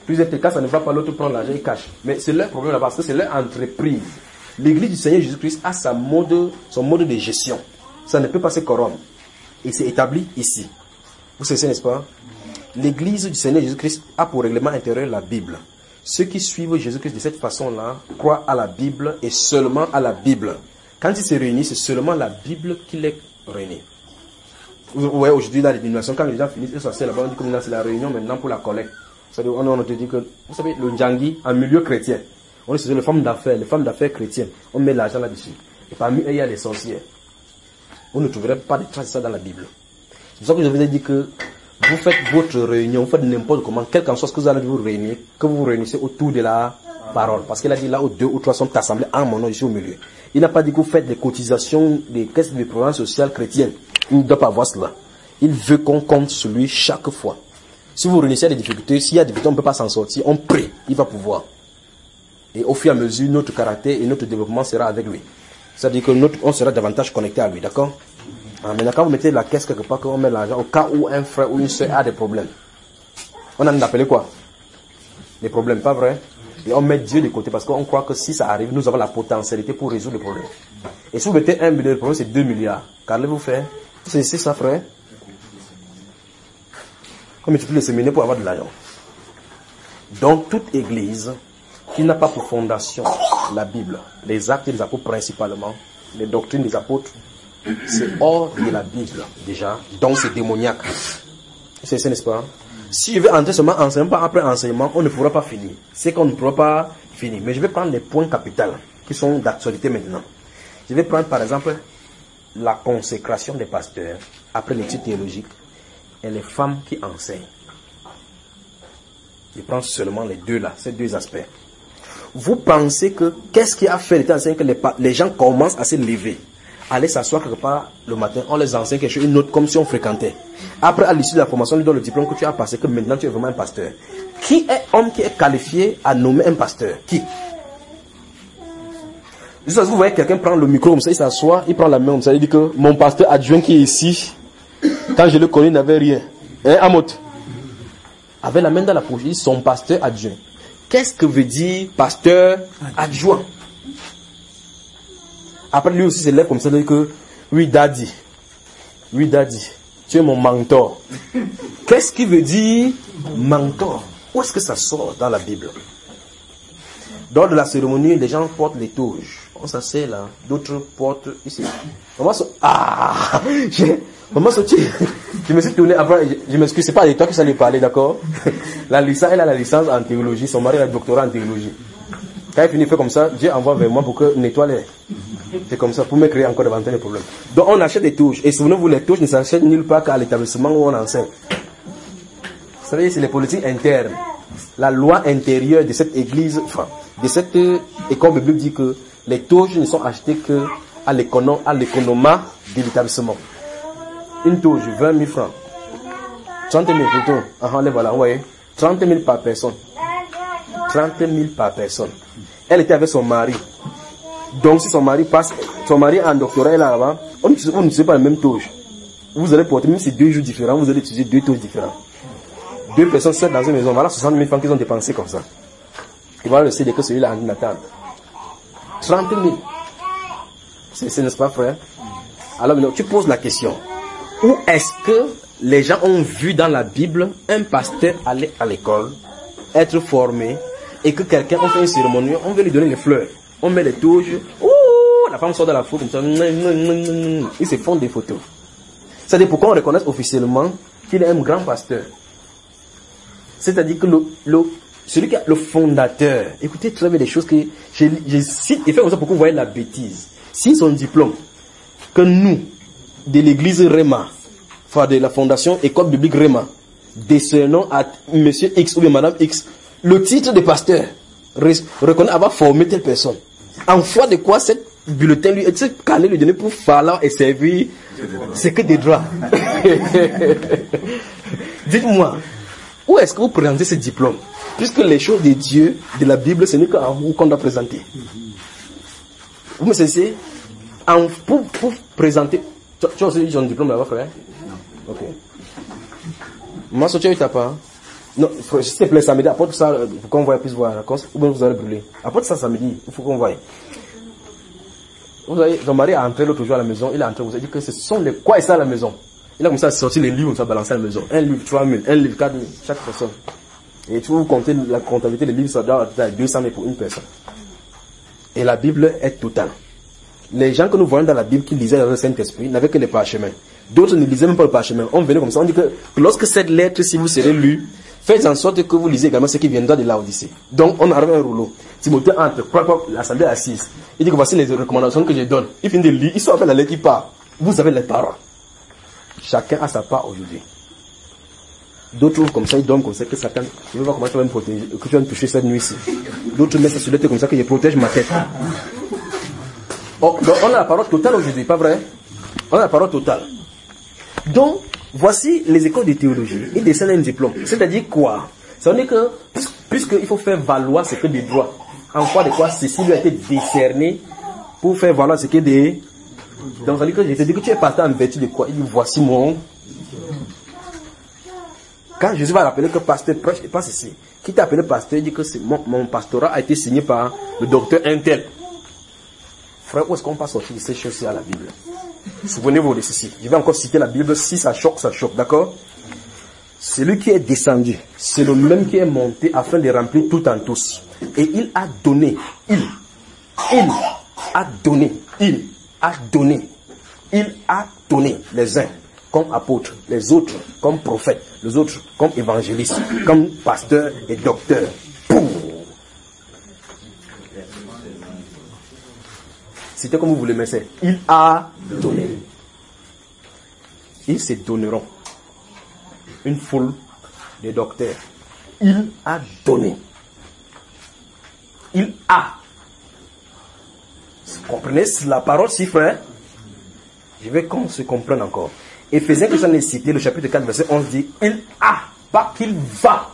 Plusieurs te cassent, ça ne va pas, l'autre prend l'argent et cache. Mais c'est leur problème là, parce que c'est leur entreprise. L'église du Seigneur Jésus-Christ a sa mode, son mode de gestion. Ça ne peut pas se corrompre. Et c'est établi ici. Vous savez, n'est-ce pas? L'église du Seigneur Jésus-Christ a pour règlement intérieur la Bible. Ceux qui suivent Jésus-Christ de cette façon-là croient à la Bible et seulement à la Bible. Quand ils se réunissent, c'est seulement la Bible qui les réunit. Vous voyez, aujourd'hui, dans les dénominations, quand les gens finissent, ils s'asseyent là-bas, on dit que c'est la réunion maintenant pour la collecte. C'est-à-dire, on, on te dit que, vous savez, le Djangui, en milieu chrétien, on est sur les femmes d'affaires, les femmes d'affaires chrétiennes, on met l'argent là-dessus. Et parmi eux, il y a les sorcières. Vous ne trouverez pas de traces de ça dans la Bible. C'est pour ça que je vous ai dit que vous faites votre réunion, vous faites n'importe comment, quel qu'en soit ce que vous allez vous réunir, que vous vous réunissez autour de la parole. Parce qu'il a dit là où deux ou trois sont assemblés en mon nom, ici au milieu. Il n'a pas dit que vous faites des cotisations, des caisses de programme social chrétienne. Il ne doit pas avoir cela. Il veut qu'on compte sur lui chaque fois. Si vous réunissez des difficultés, s'il y a des difficultés, on ne peut pas s'en sortir, on prie, il va pouvoir. Et au fur et à mesure, notre caractère et notre développement sera avec lui. C'est-à-dire que notre, on sera davantage connecté à lui, d'accord? Ah, maintenant, quand vous mettez la caisse quelque part, on met l'argent, au cas où un frère ou une soeur a des problèmes. On en appelle quoi? Des problèmes, pas vrai? Et on met Dieu de côté parce qu'on croit que si ça arrive, nous avons la potentialité pour résoudre le problème. Et si vous mettez un milliard, le problème c'est deux milliards. Qu'allez-vous faire? C'est ça, frère. Comme tu peux le séminaire pour avoir de l'argent. Donc, toute église qui n'a pas pour fondation la Bible, les actes des apôtres principalement, les doctrines des apôtres, c'est hors de la Bible, déjà. Donc, c'est démoniaque. C'est ça, n'est-ce pas? Si je vais entrer seulement enseignement après enseignement, on ne pourra pas finir. C'est qu'on ne pourra pas finir. Mais je vais prendre les points capitaux qui sont d'actualité maintenant. Je vais prendre par exemple la consécration des pasteurs après l'étude théologique et les femmes qui enseignent. Je prends seulement les deux là, ces deux aspects. Vous pensez que qu'est-ce qui a fait l'état enseignant que les, les gens commencent à se lever, aller s'asseoir quelque part le matin, on les enseigne quelque chose, une autre comme si on fréquentait. Après, à l'issue de la formation, on lui donne le diplôme que tu as passé, que maintenant tu es vraiment un pasteur. Qui est homme qui est qualifié à nommer un pasteur? Qui? Vous voyez quelqu'un prendre le micro comme ça, il s'assoit, il prend la main comme ça, il dit que mon pasteur adjoint qui est ici, quand je le connais, il n'avait rien. Hein, Amot? Avec la main dans la poche, il dit son pasteur adjoint. Qu'est-ce que veut dire pasteur adjoint? Après, lui aussi se lève comme ça, il dit que oui, daddy. Oui, daddy. Tu es mon mentor. Qu'est-ce qui veut dire mentor? Où est-ce que ça sort dans la Bible? Lors de la cérémonie, les gens portent les touches. On s'assied là, d'autres portent ici. Maman, so... ah, j'ai... Maman, so... je me suis tourné après, je, je m'excuse, c'est pas de toi que ça lui parlait, d'accord? La licence, elle a la licence en théologie, son mari a le doctorat en théologie. Quand il finit, il fait comme ça, Dieu envoie vers moi pour que nettoie les. C'est comme ça, pour me créer encore davantage de problèmes. Donc on achète des touches. Et souvenez-vous, les touches ne s'achètent nulle part qu'à l'établissement où on enseigne. Vous savez, c'est les politiques internes. La loi intérieure de cette église, enfin, de cette école biblique dit que les touches ne sont achetées que à l'économat de l'établissement. Une touche, vingt mille francs. trente mille photos. Ah, les voilà, vous voyez. trente mille par personne. trente mille par personne. Elle était avec son mari. Donc si son mari passe, son mari a un doctorat et là-bas, on ne sait pas la même touche. Vous allez porter, même si c'est deux jours différents, vous allez utiliser deux touches différentes. Deux personnes seules dans une maison, voilà soixante mille francs qu'ils ont dépensé comme ça. Et voilà le C D que celui-là a en attente. trente mille. C'est, n'est-ce pas, frère? Alors maintenant, tu poses la question. Où est-ce que les gens ont vu dans la Bible un pasteur aller à l'école, être formé, et que quelqu'un a fait une cérémonie, on veut lui donner les fleurs. On met les touches, ouh, la femme sort de la photo comme ça, ils se font des photos. C'est-à-dire pourquoi on reconnaît officiellement qu'il est un grand pasteur. C'est-à-dire que le, le, celui qui est le fondateur, écoutez très bien les choses que je, je cite, et fait comme ça pour que vous voyez la bêtise. Si son diplôme, que nous, de l'église Réma, enfin de la fondation École biblique Réma, décernons à monsieur X ou bien madame X, le titre de pasteur, reconnaît avoir formé telle personne. En foi de quoi cette bulletin lui, ce carnet lui donné pour faire et servir, c'est que des droits. Dites-moi, où est-ce que vous présentez ce diplôme? Puisque les choses de Dieu, de la Bible, ce n'est qu'en vous qu'on doit présenter. Vous me saisissez? En, pour, pour présenter, tu, tu as aussi un diplôme là-bas, frère? Ok. Moi, tu as eu ta part? Non, s'il te plaît, samedi, apporte ça pour qu'on voit plus voir la cause, ou bien vous allez brûler. Apporte ça samedi, il faut qu'on voie. Vous voyez, son mari a entré l'autre jour à la maison, il a entré, vous a dit que ce sont les quoi et ça à la maison. Il a commencé à sortir les livres, on s'est balancé à la maison. Un livre, trois mille, un livre, quatre mille, chaque personne. Et tu vous comptez la comptabilité des livres, ça doit être deux cent mille pour une personne. Et la Bible est totale. Les gens que nous voyons dans la Bible qui lisaient dans le Saint-Esprit n'avaient que les parchemins. D'autres ne lisaient même pas le parchemin. On venait comme ça, on dit que lorsque cette lettre, si vous serez lue, faites en sorte que vous lisez également ce qui viendra de l'Odyssée. Donc, on arrive à un rouleau. Timothée entre, l'assemblée assise. Il dit que voici les recommandations que je donne. Il finit de lire, il sort avec la lettre qui part. Vous avez les paroles. Chacun a sa part aujourd'hui. D'autres trouvent comme ça, ils dorment comme ça, que Satan, je ne vais pas comment tu vas me protéger, que tu vas me toucher cette nuit-ci. D'autres mettent ça sur le tête comme ça, que je protège ma tête. Oh, donc on a la parole totale aujourd'hui, pas vrai? On a la parole totale. Donc, voici les écoles de théologie. Ils décernent un diplôme. C'est-à-dire quoi? Ça veut dire que, puisqu'il faut faire valoir ce que des droits, en quoi de quoi ceci lui a été décerné pour faire valoir ce que des... Donc, ça veut dire que je te dis que tu es pasteur en vertu de quoi? Il dit, voici mon... Quand Jésus va l'appeler que pasteur, prêche, et pas ceci. Qui t'a appelé pasteur, il dit que mon, mon pastorat a été signé par le docteur Intel. Frère, où est-ce qu'on peut sortir de ces choses-ci à la Bible? Souvenez-vous de ceci. Je vais encore citer la Bible. Si ça choque, ça choque. D'accord? Celui qui est descendu, c'est le même qui est monté afin de remplir tout en tous. Et il a donné. Il. Il a donné. Il a donné. Il a donné les uns comme apôtres, les autres comme prophètes, les autres comme évangélistes, comme pasteurs et docteurs. Poum. C'était comme vous voulez, mais c'est il a donné. Ils se donneront une foule de docteurs. Il a donné. Il a. Vous comprenez la parole, si frère? Je vais qu'on se comprenne encore. Éphésiens que j'en ai cité, le chapitre quatre, verset onze dit, il a, pas qu'il va.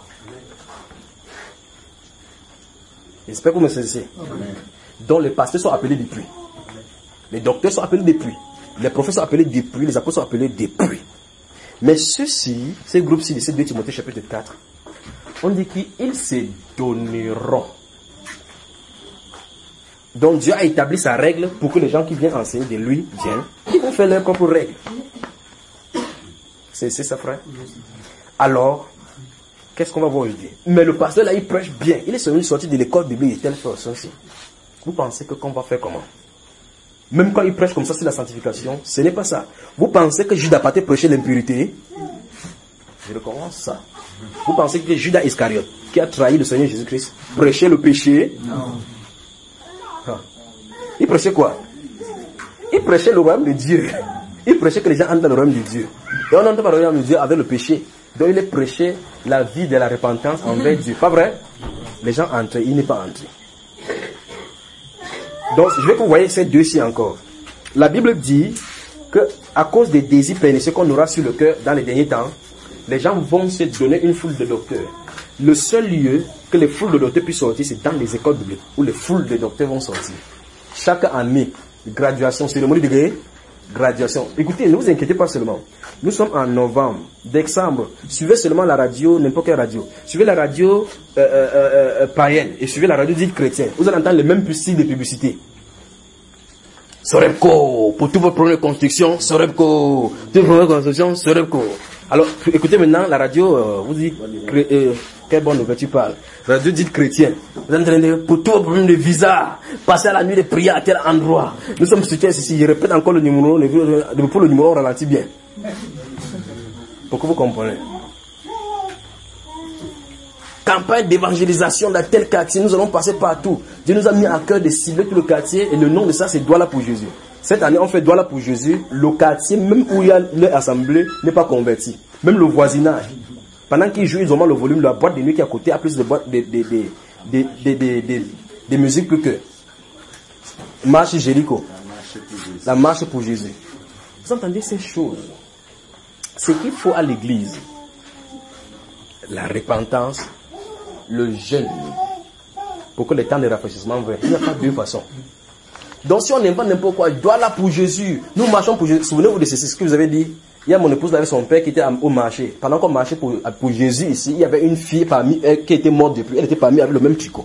J'espère que vous me saisissez. Donc les pasteurs sont appelés depuis. Les docteurs sont appelés depuis. Les prophètes sont appelés depuis. Les apôtres sont appelés depuis. Mais ceux-ci, ces groupes-ci de ces deux Timothée chapitre quatre, on dit qu'ils se donneront. Donc Dieu a établi sa règle pour que les gens qui viennent enseigner de lui viennent. Ils vont faire leurs propres règles. C'est ça, frère. Alors, qu'est-ce qu'on va voir aujourd'hui? Mais le pasteur là, il prêche bien. Il est seulement sorti de l'école biblique de telle façon. Vous pensez que qu'on va faire comment? Même quand il prêche comme ça sur la sanctification, ce n'est pas ça. Vous pensez que Judas Paté prêchait l'impurité? Je recommence ça. Vous pensez que Judas Iscariote, qui a trahi le Seigneur Jésus-Christ, prêchait le péché? Non. Ah. Il prêchait quoi? Il prêchait le royaume de Dieu. Il prêchait que les gens entrent dans le royaume de Dieu. Et on n'entre pas dans le royaume de Dieu avec le péché. Donc il prêchait la vie de la repentance envers Dieu. Pas vrai? Les gens entrent, il n'est pas entré. Donc, je vais que vous voyez ces deux-ci encore. La Bible dit que à cause des désirs pernicieux qu'on aura sur le cœur dans les derniers temps, les gens vont se donner une foule de docteurs. Le seul lieu que les foules de docteurs puissent sortir, c'est dans les écoles bibliques, où les foules de docteurs vont sortir. Chaque année, graduation, cérémonie de graduation. Écoutez, ne vous inquiétez pas seulement. Nous sommes en novembre, décembre. Suivez seulement la radio, n'importe quelle radio. Suivez la radio euh, euh, euh, païenne et suivez la radio dite chrétienne. Vous allez entendre le même style de publicité. Sorepco, pour tous vos problèmes de construction, Sorepco. Tous vos problèmes de construction, Sorepco. Alors, écoutez maintenant la radio, euh, vous dites, euh, quelle bonne nouvelle tu parles. La radio dite chrétienne. Vous êtes en train de, pour tous vos problèmes de visa, passer à la nuit de prière à tel endroit. Nous sommes situés ici, je répète encore le numéro, le, pour le numéro, on ralentit bien. Pour que vous compreniez. Campagne d'évangélisation dans tel quartier, nous allons passer partout. Dieu nous a mis à cœur de cibler tout le quartier et le nom de ça c'est Douala pour Jésus. Cette année on fait Douala pour Jésus. Le quartier, même où il y a l'assemblée, n'est pas converti. Même le voisinage. Pendant qu'ils jouent, ils ont mal le volume. La boîte de nuit qui est à côté a plus de boîtes de, de, de, de, de, de, de, de musique plus que Marche Jéricho. La marche pour Jésus. Vous entendez ces choses? Ce qu'il faut à l'église, la repentance, le jeûne, pour que le temps de rafraîchissement vienne. Il n'y a pas deux façons. Donc si on n'aime pas n'importe quoi, il doit là pour Jésus. Nous marchons pour Jésus. Souvenez-vous de ceci, ce que vous avez dit. Il y a mon épouse avec son père qui était au marché. Pendant qu'on marchait pour, pour Jésus ici, il y avait une fille parmi elles qui était morte depuis. Elle était parmi avec le même tricot.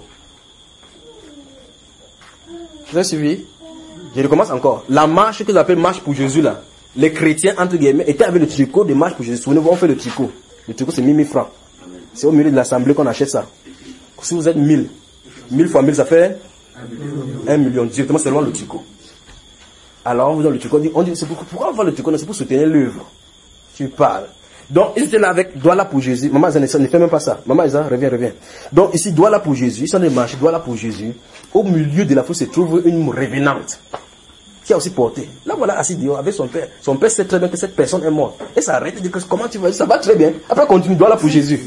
Vous avez suivi? Je recommence encore. La marche que j'appelle marche pour Jésus là, les chrétiens entre guillemets étaient avec le tricot de marche pour Jésus. Souvenez-vous, on fait le tricot. Le tricot c'est mille francs. C'est au milieu de l'assemblée qu'on achète ça. Si vous êtes mille, mille fois mille, ça fait un million. Directement seulement le tricot. Alors on vous donne le tricot. On dit, c'est pourquoi, pourquoi on voit le tricot? C'est pour soutenir l'œuvre. Tu parles. Donc ils étaient là avec Douala pour Jésus. Maman Isa ne fait même pas ça. Maman Isa, reviens, reviens. Donc ici, Douala pour Jésus. Ils sont des marchés, Douala pour Jésus. Au milieu de la foule se trouve une revenante qui a aussi porté. Là voilà, assis dehors avec son père. Son père sait très bien que cette personne est morte. Et ça arrête de dire comment tu vas. Ça va très bien. Après continue, Douala pour Jésus.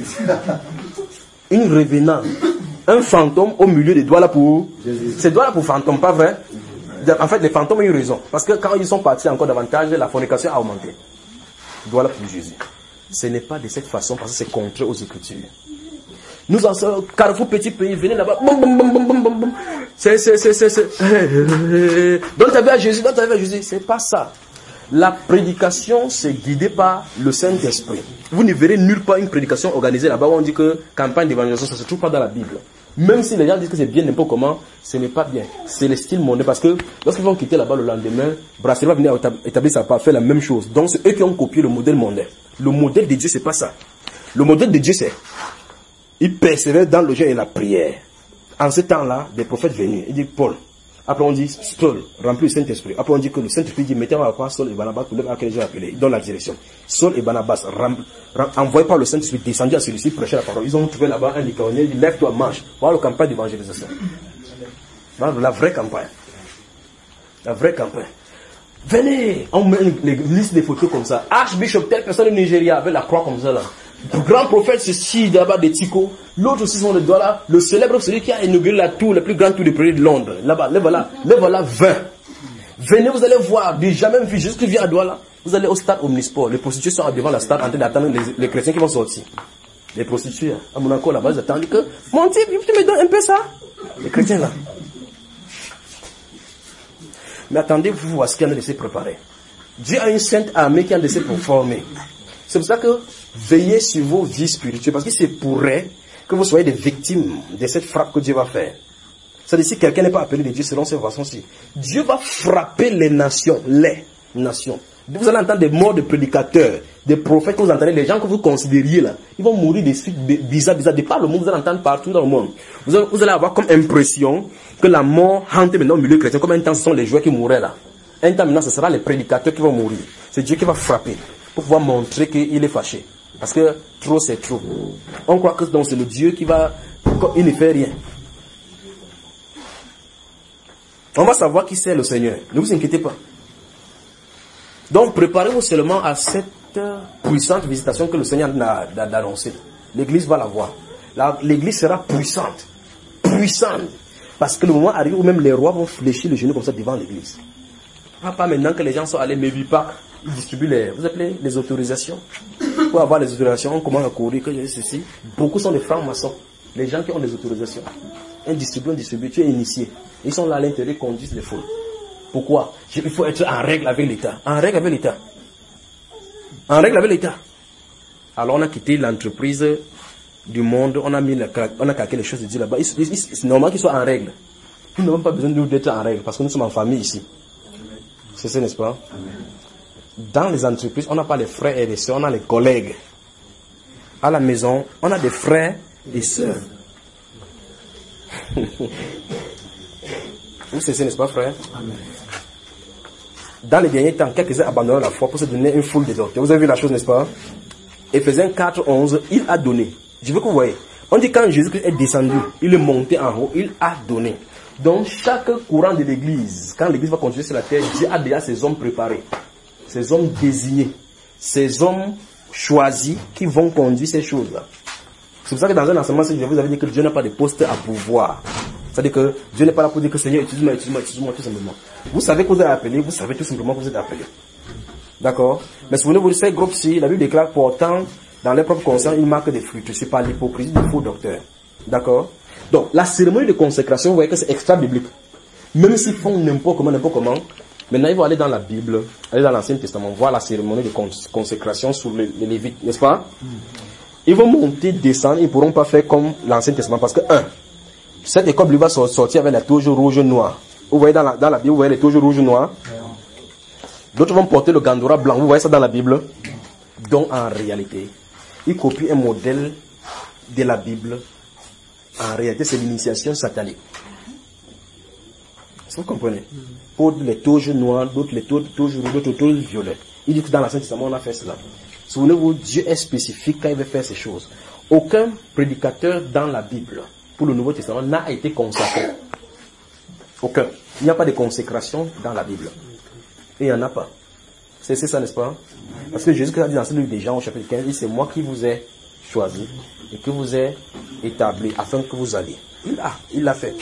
Une revenante. Un fantôme au milieu de Douala pour Jésus. C'est Douala pour fantôme, pas vrai? En fait, les fantômes ont eu raison. Parce que quand ils sont partis encore davantage, la fornication a augmenté. Douala pour Jésus. Ce n'est pas de cette façon parce que c'est contraire aux Écritures. Nous en sommes, Carrefour, petit pays, venez là-bas. C'est, c'est, c'est, c'est, c'est. Donne ta vie à Jésus, donne ta vie à Jésus. C'est pas ça. La prédication, c'est guidé par le Saint-Esprit. Vous ne verrez nulle part une prédication organisée là-bas où on dit que campagne d'évangélisation, ça ne se trouve pas dans la Bible. Même si les gens disent que c'est bien n'importe comment, ce n'est pas bien. C'est le style mondain. Parce que lorsqu'ils vont quitter là-bas le lendemain, Brasserie va venir établir sa part, faire la même chose. Donc c'est eux qui ont copié le modèle mondain. Le modèle de Dieu, c'est pas ça. Le modèle de Dieu, c'est il persévère dans le jeûne et la prière. En ce temps-là, des prophètes venus. Il dit Paul. Après on dit Saul, rempli le Saint-Esprit. Après on dit que le Saint-Esprit dit mettez-moi à croire Saul et Barnabas pour l'œuvre à laquelle j'ai appelé. Il donne la direction. Saul et Barnabas, envoyés par le Saint-Esprit, descendus à celui-ci, prêcher la parole. Ils ont trouvé là-bas un icônier, il dit lève-toi, marche. Voilà la campagne d'évangélisation. Voilà la vraie campagne. La vraie campagne. Venez, on met une liste de photos comme ça. Archbishop, telle personne au Nigeria avec la croix comme ça là. Le grand prophète, ceci là-bas de Tico. L'autre aussi sont de Douala. Le célèbre, celui qui a inauguré la tour, la plus grande tour de près de Londres. Là-bas, les voilà, les voilà vingt. Venez, vous allez voir, déjà même vu, juste qui vient à Douala. Vous allez au stade Omnisport. Les prostituées sont devant la stade en train d'attendre les, les chrétiens qui vont sortir. Les prostituées, à Monaco là-bas, ils attendent que, mon type, tu me donnes un peu ça. Les chrétiens là. Mais attendez, vous voyez ce qu'il y a de se préparer. Dieu a une sainte armée qui a de se former. C'est pour ça que veillez sur vos vies spirituelles, parce que c'est pourrait que vous soyez des victimes de cette frappe que Dieu va faire. C'est-à-dire si quelqu'un n'est pas appelé de Dieu selon ces façons-ci, Dieu va frapper les nations, les nations. Vous allez entendre des morts de prédicateurs, des prophètes que vous entendez, les gens que vous considériez là, ils vont mourir des suites bizarres, bizarres. De par le monde, vous allez entendre partout dans le monde. Vous allez, vous allez avoir comme impression que la mort hante maintenant au milieu chrétien, comme un temps ce sont les joueurs qui mourraient là. Un temps maintenant ce sera les prédicateurs qui vont mourir. C'est Dieu qui va frapper pour pouvoir montrer qu'il est fâché. Parce que trop c'est trop. On croit que donc c'est le Dieu qui va, il ne fait rien. On va savoir qui c'est le Seigneur. Ne vous inquiétez pas. Donc préparez-vous seulement à cette puissante visitation que le Seigneur a annoncée. L'église va la voir. L'église sera puissante. Puissante. Parce que le moment arrive où même les rois vont fléchir le genou comme ça devant l'église. Pas, pas maintenant que les gens sont allés, mais pas. Ils distribuent les, vous appelez, les autorisations. Pour avoir les autorisations, on commence à courir, que j'ai ceci. Beaucoup sont des francs-maçons. Les gens qui ont les autorisations. Un distribué, un distribué, tu es initié. Ils sont là à l'intérieur, conduisent les foules. Pourquoi? Il faut être en règle avec l'État. En règle avec l'État. En règle avec l'État. Alors on a quitté l'entreprise du monde, on a mis la, on a calqué les choses de Dieu là-bas. C'est normal qu'ils soient en règle. Nous n'avons pas besoin de nous d'être en règle parce que nous sommes en famille ici. C'est ça, n'est-ce pas? Dans les entreprises, on n'a pas les frères et les sœurs, on a les collègues. À la maison, on a des frères et sœurs. Vous savez, n'est-ce pas, frère? Amen. Dans les derniers temps, quelques-uns abandonnent la foi pour se donner une foule de docteurs. Vous avez vu la chose, n'est-ce pas? Éphésiens quatre, onze, il a donné. Je veux que vous voyez. On dit quand Jésus-Christ est descendu, il est monté en haut, il a donné. Donc chaque courant de l'église, quand l'église va continuer sur la terre, Dieu a déjà ses hommes préparés, ses hommes désignés, ses hommes choisis qui vont conduire ces choses-là. C'est pour ça que dans un enseignement, je vous avais dit que Dieu n'a pas de poste à pouvoir. C'est-à-dire que Dieu n'est pas là pour dire que Seigneur, utilise-moi, utilise-moi, utilise-moi, tout simplement. Vous savez que vous êtes appelé, vous savez tout simplement que vous êtes appelé. D'accord? Mais souvenez-vous de ces groupes-ci, la Bible déclare pourtant, dans leur propre conscience, une marque de fruits. C'est pas l'hypocrisie du faux docteur. D'accord? Donc, la cérémonie de consécration, vous voyez que c'est extra biblique. Même s'ils font n'importe comment, n'importe comment, Maintenant, ils vont aller dans la Bible, aller dans l'Ancien Testament, voir la cérémonie de cons consécration sur les, les Lévites, n'est-ce pas? Ils vont monter, descendre, ils ne pourront pas faire comme l'Ancien Testament parce que, un, cette école lui va sortir avec la touche rouge noire. Vous voyez dans la, dans la Bible, vous voyez les touches rouges noires. D'autres vont porter le gandora blanc. Vous voyez ça dans la Bible? Donc, en réalité, ils copient un modèle de la Bible. En réalité, c'est l'initiation satanique. Est-ce que vous comprenez? Pour les touches noires, d'autres les touches rouges, d'autres les touches violettes. Il dit que dans l'Ancien Testament, on a fait cela. Souvenez-vous, Dieu est spécifique quand il veut faire ces choses. Aucun prédicateur dans la Bible, pour le Nouveau Testament, n'a été consacré. Aucun. Il n'y a pas de consécration dans la Bible. Et il n'y en a pas. C'est ça, n'est-ce pas? Parce que Jésus a dit dans ce livre des Jean au chapitre quinze, il dit, c'est moi qui vous ai choisi et qui vous ai établi afin que vous alliez. Il l'a, il l'a fait.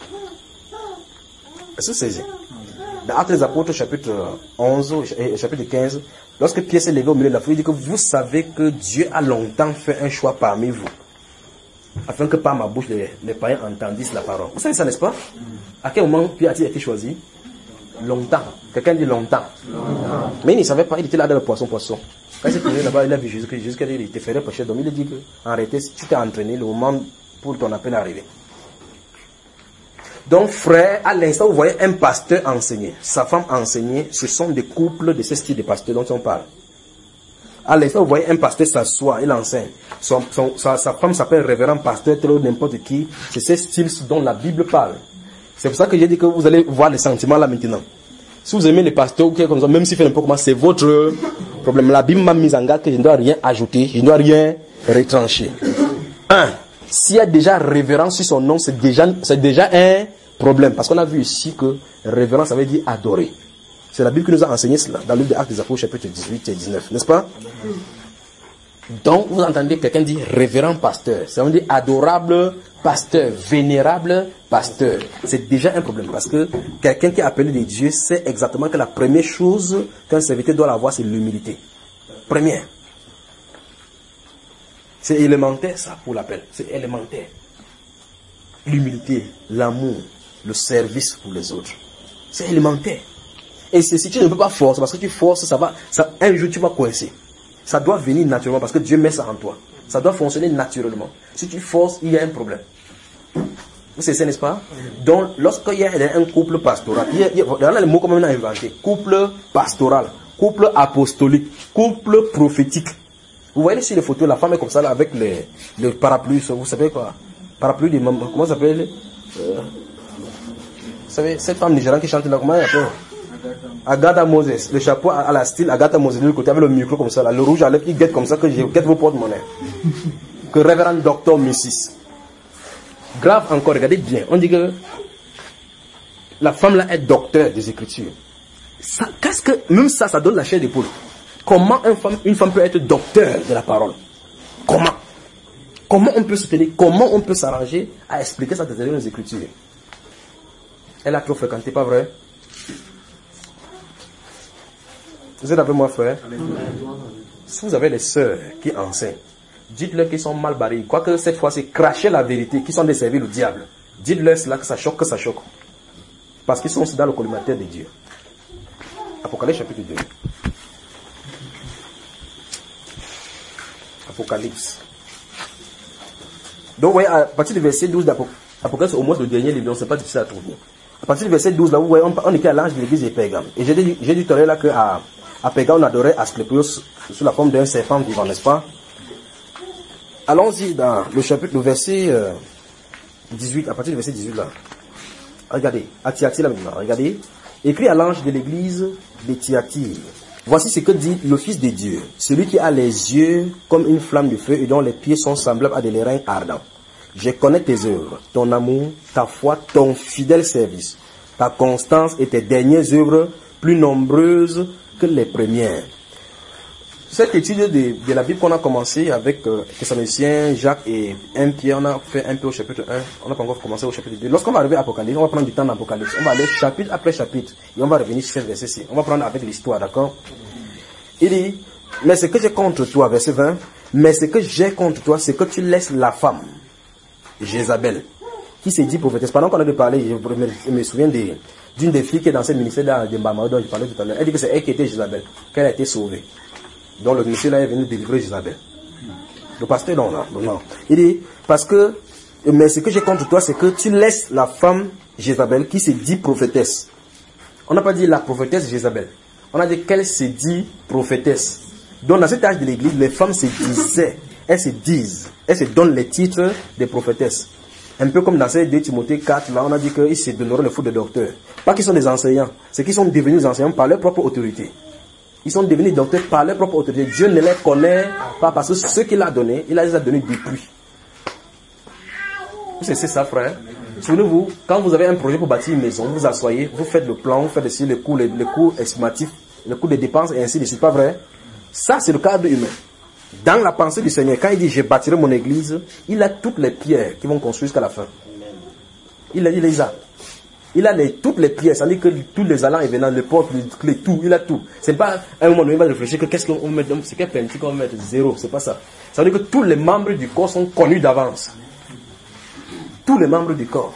Est-ce que c'est ça? Dans Actes des Apôtres, chapitre onze, chapitre quinze, lorsque Pierre s'est levé au milieu de la foule, il dit que vous savez que Dieu a longtemps fait un choix parmi vous, afin que par ma bouche les, les païens entendissent la parole. Vous savez ça, n'est-ce pas? À quel moment Pierre a-t-il été choisi? Longtemps. Quelqu'un dit longtemps. longtemps. Mais il ne savait pas, il était là dans le poisson, poisson. Quand il s'est tourné là-bas, il a vu Jésus, Jésus qui a dit, il était fait péché. Donc il a dit qu'en réalité, si tu t'es entraîné, le moment pour ton appel est arrivé. Donc frère, à l'instant, vous voyez un pasteur enseigner, sa femme enseigner, ce sont des couples de ce style de pasteur dont on parle. À l'instant, vous voyez un pasteur s'asseoir, il enseigne. Son, son, sa, sa femme s'appelle révérend pasteur, tel ou n'importe qui. C'est ce style dont la Bible parle. C'est pour ça que j'ai dit que vous allez voir les sentiments là maintenant. Si vous aimez les pasteurs ou quelque chose comme ça, même s'il fait n'importe comment, c'est votre problème. La Bible m'a mis en garde que je ne dois rien ajouter, je ne dois rien retrancher. Un, s'il y a déjà révérence sur son nom, c'est déjà, c'est déjà un problème. Parce qu'on a vu ici que révérence, ça veut dire adorer. C'est la Bible qui nous a enseigné cela, dans le livre des Actes des Apôtres, chapitre dix-huit et dix-neuf, n'est-ce pas? Donc, vous entendez quelqu'un dire révérend pasteur. Ça veut dire adorable pasteur, vénérable pasteur. C'est déjà un problème parce que quelqu'un qui est appelé de Dieu sait exactement que la première chose qu'un serviteur doit avoir, c'est l'humilité. Première. C'est élémentaire ça pour l'appel. C'est élémentaire. L'humilité, l'amour, le service pour les autres. C'est élémentaire. Et si tu ne peux pas forcer, parce que tu forces, ça va, ça, un jour tu vas coincer. Ça doit venir naturellement parce que Dieu met ça en toi. Ça doit fonctionner naturellement. Si tu forces, il y a un problème. Vous savez, n'est-ce pas? Donc, lorsqu'il y a un couple pastoral, il y a, il y a le mot qu'on a inventé. Couple pastoral, couple apostolique, couple prophétique. Vous voyez sur les photos, la femme est comme ça là, avec les, le parapluie, vous savez quoi? Parapluie des membres, comment ça s'appelle? euh, Vous savez, cette femme nigériane qui chante là, comment elle appelle? Agatha Moses, le chapeau à la style Agatha Moses de l'autre côté avec le micro comme ça, là, le rouge à lèvres qui guette comme ça que je guette vos porte-monnaie. Que révérend docteur Missis. Grave encore, regardez bien, on dit que la femme là est docteur des Écritures. Ça, qu'est-ce que, même ça, ça donne la chair d'épaule. Comment une femme, une femme peut être docteur de la parole? Comment? Comment on peut se tenir? Comment on peut s'arranger à expliquer ça dans les Écritures? Elle a trop fréquenté, pas vrai? Vous êtes avec moi, frère? Si vous avez des sœurs qui enseignent, dites-leur qu'ils sont mal barrés. Quoique cette fois, c'est cracher la vérité, qu'ils sont desservis le diable. Dites-leur cela, que ça choque, que ça choque. Parce qu'ils sont dans le collimateur de Dieu. Apocalypse chapitre deux. Apocalypse. Donc, vous voyez, à partir du verset douze d'Apocalypse, au moins le dernier livre, c'est pas difficile à trouver. À partir du verset douze, là, vous voyez, on, on était à l'ange de l'église de Pérgame. Et j'ai dit, j'ai dit tout à l'heure là qu'à à Pérgame, on adorait Asclépios sous la forme d'un serpent vivant, n'est-ce pas? Allons-y dans le chapitre, le verset euh, dix-huit, à partir du verset dix-huit là. Regardez, à Thyatire là maintenant, regardez. Écrit à l'ange de l'église de Thyatire. Voici ce que dit le Fils de Dieu, celui qui a les yeux comme une flamme de feu et dont les pieds sont semblables à des lérins ardents. Je connais tes œuvres, ton amour, ta foi, ton fidèle service, ta constance et tes dernières œuvres plus nombreuses que les premières. Cette étude de, de la Bible qu'on a commencé avec euh, Thessaloniciens, Jacques et un Pierre, on a fait un peu au chapitre un, on n'a pas encore commencé au chapitre deux. Lorsqu'on va arriver à Apocalypse, on va prendre du temps dans Apocalypse. On va aller chapitre après chapitre et on va revenir sur ce verset-ci. On va prendre avec l'histoire, d'accord? Il dit, mais ce que j'ai contre toi, verset vingt, mais ce que j'ai contre toi, c'est que tu laisses la femme, Jézabel, qui s'est dit prophétesse. Pendant qu'on a de parler, je me souviens de d'une des filles qui est dans ce ministère dans Dembama dont je parlais tout à l'heure. Elle dit que c'est elle qui était Jézabel, qu'elle a été sauvée. Donc le monsieur là est venu délivrer Jézabel. Le pasteur non, non, non. Il dit, parce que, mais ce que j'ai contre toi, c'est que tu laisses la femme Jézabel qui se dit prophétesse. On n'a pas dit la prophétesse Jézabel. On a dit qu'elle se dit prophétesse. Donc dans cet âge de l'église, les femmes se disaient, elles se disent, elles se donnent les titres des prophétesses. Un peu comme dans ces deux Timothée quatre, là, on a dit qu'ils se donneraient le foot de docteurs. Pas qu'ils sont des enseignants, c'est qu'ils sont devenus des enseignants par leur propre autorité. Ils sont devenus docteurs par leur propre autorité. Dieu ne les connaît pas parce que ce qu'il a donné, il a déjà donné depuis. C'est ça, frère. Souvenez-vous, quand vous avez un projet pour bâtir une maison, vous vous asseyez, vous faites le plan, vous faites aussi les coûts, les, les coûts estimatifs, les coûts de dépenses et ainsi de suite. Pas vrai? Ça, c'est le cadre humain. Dans la pensée du Seigneur, quand il dit je bâtirai mon église, il a toutes les pierres qui vont construire jusqu'à la fin. Il, il les a. Il a les, toutes les pierres, c'est-à-dire que tous les allants et venants, les portes, les clés, tout, il a tout. C'est pas à un moment donné, il va réfléchir que qu'est-ce qu'on va mettre, c'est quel peinture qu'on va mettre, zéro, c'est pas ça. Ça veut dire que tous les membres du corps sont connus d'avance. Tous les membres du corps.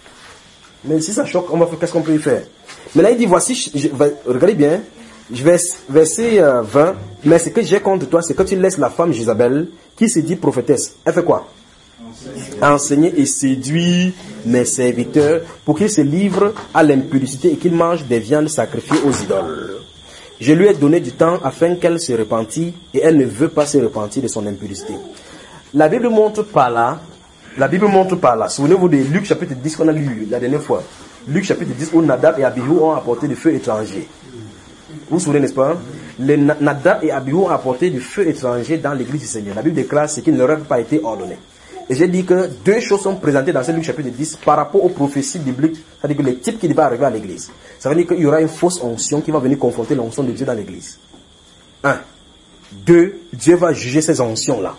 Mais si ça choque, on va faire, qu'est-ce qu'on peut y faire? Mais là, il dit, voici, je, je, regardez bien, je vais, verset euh, vingt, mais ce que j'ai contre toi, c'est que tu laisses la femme Jézabel, qui se dit prophétesse. Elle fait quoi? Enseigner et séduire mes serviteurs pour qu'ils se livrent à l'impudicité et qu'ils mangent des viandes sacrifiées aux idoles. Je lui ai donné du temps afin qu'elle se repentisse et elle ne veut pas se repentir de son impudicité. La Bible montre par là, la Bible montre par là, souvenez-vous de Luc chapitre dix qu'on a lu la dernière fois. Luc chapitre dix où Nadab et Abihu ont apporté du feu étranger. Vous vous souvenez, n'est-ce pas? Les Nadab et Abihu ont apporté du feu étranger dans l'église du Seigneur. La Bible déclare ce qui ne leur a pas été ordonné. Et j'ai dit que deux choses sont présentées dans ce Luc chapitre dix par rapport aux prophéties bibliques, c'est-à-dire que les types qui devaient arriver à l'église. Ça veut dire qu'il y aura une fausse onction qui va venir confronter l'onction de Dieu dans l'église. Un. Deux, Dieu va juger ces oncions-là.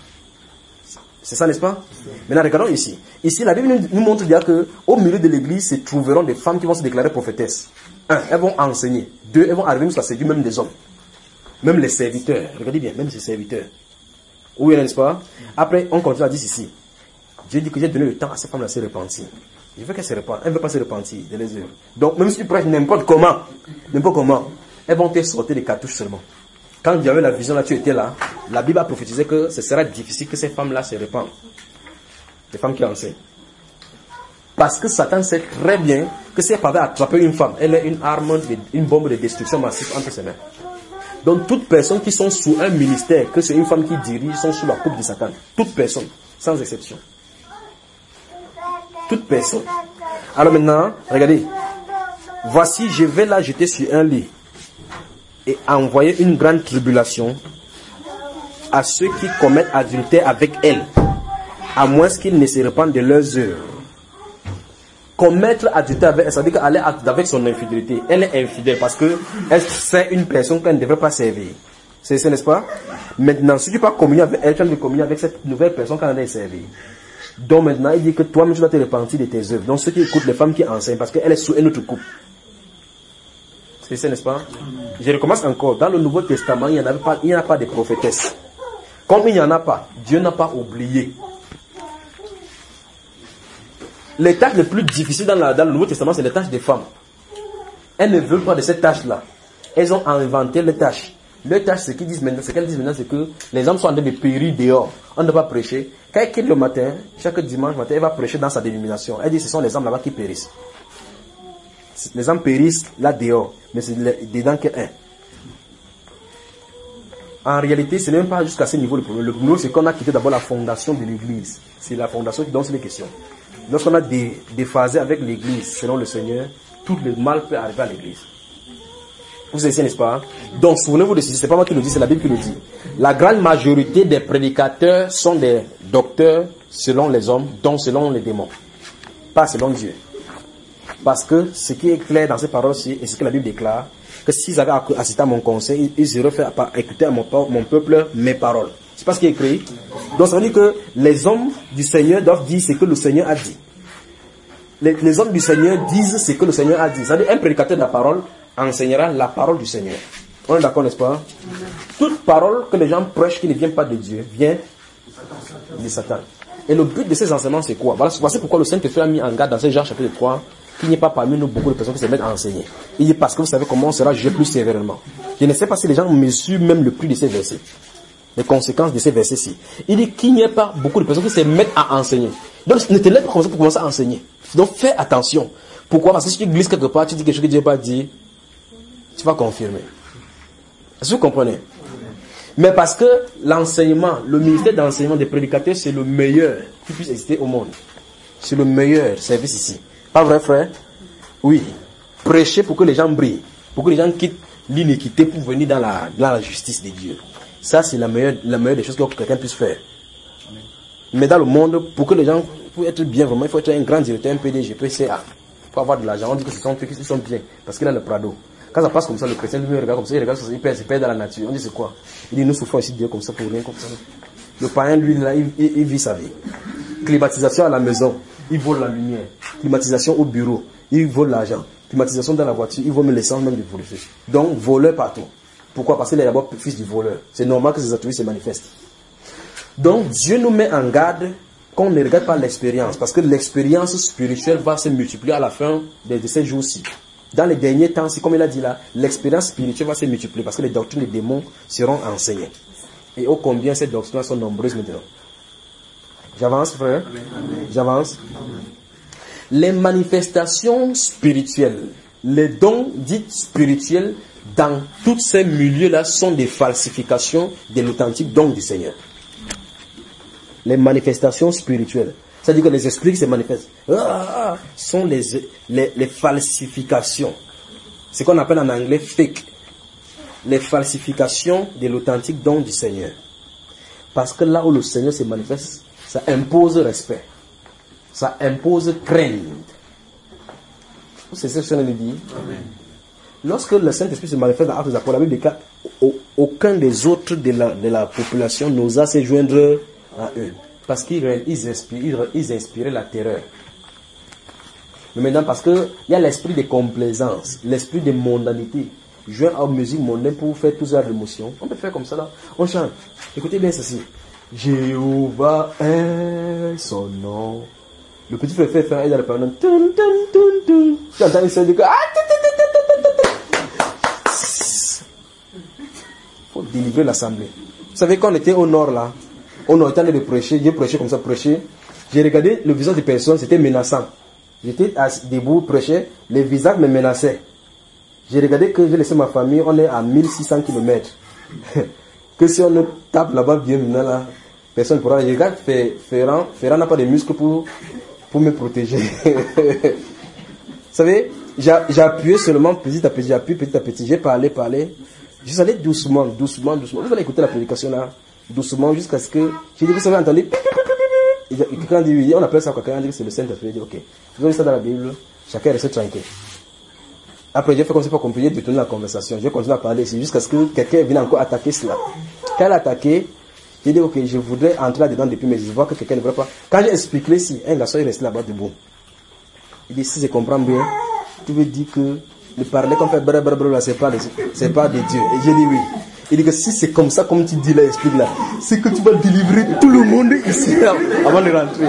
C'est ça, n'est-ce pas? Maintenant, regardons ici. Ici, la Bible nous montre bien qu'au milieu de l'église se trouveront des femmes qui vont se déclarer prophétesses. Un, elles vont enseigner. Deux, elles vont arriver jusqu'à séduire même des hommes. Même les serviteurs. Regardez bien, même ces serviteurs. Oui, n'est-ce pas? Après, on continue à dire ici. Dieu dit que j'ai donné le temps à ces femmes-là de se repentir. Je veux qu'elles se repentent. Elles ne veulent pas se repentir de les œuvres. Donc, même si tu prêches n'importe comment, n'importe comment, elles vont te sortir des cartouches seulement. Quand il y avait la vision là, tu étais là, la Bible a prophétisé que ce sera difficile que ces femmes-là se répandent. Les femmes qui enseignent. Parce que Satan sait très bien que si elle avait attrapé une femme, elle a une arme, une bombe de destruction massive entre ses mains. Donc, toutes personnes qui sont sous un ministère, que c'est une femme qui dirige, sont sous la coupe de Satan. Toutes personnes, sans exception. Toutes personnes. Alors maintenant, regardez. Voici, je vais la jeter sur un lit et envoyer une grande tribulation à ceux qui commettent adultère avec elle, à moins qu'ils ne se répandent de leurs œuvres. Commettre adultère avec elle, ça veut dire qu'elle est avec son infidélité. Elle est infidèle parce que elle sait une personne qu'elle ne devrait pas servir. C'est ça, n'est-ce pas? Maintenant, si tu pas communier avec elle, tu as de communier avec cette nouvelle personne qu'elle a servir. Donc maintenant, il dit que toi-même tu dois te repentir de tes œuvres. Donc ceux qui écoutent les femmes qui enseignent, parce qu'elle est sous une autre coupe. C'est ça, n'est-ce pas? Je recommence encore. Dans le Nouveau Testament, il n'y en a pas, il n'y en a pas de prophétesses. Comme il n'y en a pas, Dieu n'a pas oublié. Les tâches les plus difficiles dans, la, dans le Nouveau Testament, c'est les tâches des femmes. Elles ne veulent pas de ces tâches-là. Elles ont inventé les tâches. Les tâches, ce qu'elles disent maintenant, ce qu'elles disent maintenant, c'est que les hommes sont en train de périr dehors. On ne doit pas prêcher. Quand elle quitte le matin, chaque dimanche matin, elle va prêcher dans sa dénomination. Elle dit ce sont les hommes là-bas qui périssent. Les hommes périssent là dehors, mais c'est dedans qu'il y a un. En réalité, ce n'est même pas jusqu'à ce niveau le problème. Le problème, c'est qu'on a quitté d'abord la fondation de l'église. C'est la fondation dont c'est les questions. Lorsqu'on a dé, déphasé avec l'église, selon le Seigneur, tout le mal peut arriver à l'église. Vous savez, n'est-ce pas? Donc, souvenez-vous de ceci, c'est pas moi qui le dis, c'est la Bible qui le dit. La grande majorité des prédicateurs sont des docteurs selon les hommes, donc selon les démons. Pas selon Dieu. Parce que ce qui est clair dans ces paroles-ci, et ce que la Bible déclare, que s'ils avaient assisté à mon conseil, ils auraient fait écouter à mon, mon peuple mes paroles. C'est pas ce qui est écrit. Donc ça veut dire que les hommes du Seigneur doivent dire ce que le Seigneur a dit. Les, les hommes du Seigneur disent ce que le Seigneur a dit. C'est-à-dire un prédicateur de la parole enseignera la parole du Seigneur. On est d'accord, n'est-ce pas? Toute parole que les gens prêchent qui ne vient pas de Dieu vient de Satan. Et le but de ces enseignements, c'est quoi? Voilà, voici pourquoi le Saint-Esprit a mis en garde dans ce Jean chapitre trois qu'il n'y ait pas parmi nous beaucoup de personnes qui se mettent à enseigner. Il dit parce que vous savez comment on sera jugé plus sévèrement. Je ne sais pas si les gens mesurent même le prix de ces versets, les conséquences de ces versets-ci. Il dit qu'il n'y ait pas beaucoup de personnes qui se mettent à enseigner. Donc ne te lève pas comme ça pour commencer à enseigner. Donc fais attention. Pourquoi? Parce que si tu glisses quelque part, tu dis quelque chose que Dieu n'a pas dit, tu vas confirmer. Est-ce que vous comprenez? Mais parce que l'enseignement, le ministère d'enseignement des prédicateurs, c'est le meilleur qui puisse exister au monde. C'est le meilleur service ici. Pas vrai, frère? Oui. Prêcher pour que les gens brillent. Pour que les gens quittent l'iniquité pour venir dans la, dans la justice de Dieu. Ça, c'est la meilleure, la meilleure des choses que quelqu'un puisse faire. Mais dans le monde, pour que les gens, pour être bien vraiment, il faut être un grand directeur, un P D G, P C A. Il faut avoir de l'argent. On dit que ce sont, qu'ils sont bien. Parce qu'il a le Prado. Quand ça passe comme ça, le chrétien lui regarde comme ça, il regarde ça, il perd, il perd dans la nature. On dit c'est quoi? Il dit nous souffrons ici de Dieu comme ça pour rien, comme ça. Le païen, lui, là, il, il, il vit sa vie. Climatisation à la maison, il vole la lumière. Climatisation au bureau, il vole l'argent. Climatisation dans la voiture, il vole l'essence même du voleur. Donc, voleur partout. Pourquoi? Parce qu'il est d'abord fils du voleur. C'est normal que ces attributs se manifestent. Donc, Dieu nous met en garde qu'on ne regarde pas l'expérience. Parce que l'expérience spirituelle va se multiplier à la fin de, de ces jours-ci. Dans les derniers temps, c'est comme il a dit là, l'expérience spirituelle va se multiplier parce que les doctrines des démons seront enseignées. Et ô combien ces doctrines sont nombreuses maintenant. J'avance, frère? J'avance. Les manifestations spirituelles, les dons dits spirituels, dans tous ces milieux-là, sont des falsifications de l'authentique don du Seigneur. Les manifestations spirituelles. C'est-à-dire que les esprits qui se manifestent ah, sont les, les, les falsifications. C'est ce qu'on appelle en anglais fake. Les falsifications de l'authentique don du Seigneur. Parce que là où le Seigneur se manifeste, ça impose respect. Ça impose crainte. C'est ce que le Seigneur nous dit. Amen. Lorsque le Saint-Esprit se manifeste dans Actes des Apôtres, la Bible dit qu'aucun des autres de la, de la population n'osa se joindre à eux. Parce qu'ils ils inspiraient, ils inspiraient la terreur. Mais maintenant, parce qu'il y a l'esprit de complaisance, l'esprit de mondanité, joint à musique mondaine pour faire tous les émotions. On peut faire comme ça là. On chante. Écoutez bien ceci. Jéhovah est son nom. Le petit frère fait faire un dans le pardon. Tu entends une seule de il faut délivrer l'assemblée. Vous savez, quand on était au nord là, on a été de prêcher, j'ai prêché comme ça, prêcher. J'ai regardé le visage des personnes, c'était menaçant. J'étais debout, prêcher, les visages me menaçaient. J'ai regardé que j'ai laissé ma famille, on est à mille six cents kilomètres. Que si on nous tape là-bas bien maintenant là, personne ne pourra. Je regarde Ferrand, Ferrand n'a pas de muscles pour, pour me protéger. Vous savez, j'ai appuyé seulement petit à petit, j'ai appuyé petit à petit, j'ai parlé, parlé. Je suis allé doucement, doucement, doucement. Vous allez écouter la prédication là. Doucement jusqu'à ce que j'ai dit que vous avez entendu quelqu'un dit oui, on appelle ça quoi, quelqu'un dit que c'est le Saint-Esprit, dit ok, vous avez ça dans la Bible, chacun reste tranquille. Après j'ai fait comme ça pour qu'on puisse détourner la conversation, je continue à parler ici jusqu'à ce que quelqu'un vienne encore attaquer cela. Quand elle a attaqué, j'ai dit ok, je voudrais entrer là-dedans depuis, mais je vois que quelqu'un ne veut pas. Quand j'ai expliqué ici, un garçon est resté là-bas debout. Il dit si je comprends bien, tu veux dire que le parler qu'on fait blablabla là, c'est pas de, c'est pas de Dieu. Et j'ai dit oui. Il dit que si c'est comme ça, comme tu dis là, explique là, c'est que tu vas délivrer tout le monde ici là, avant de rentrer.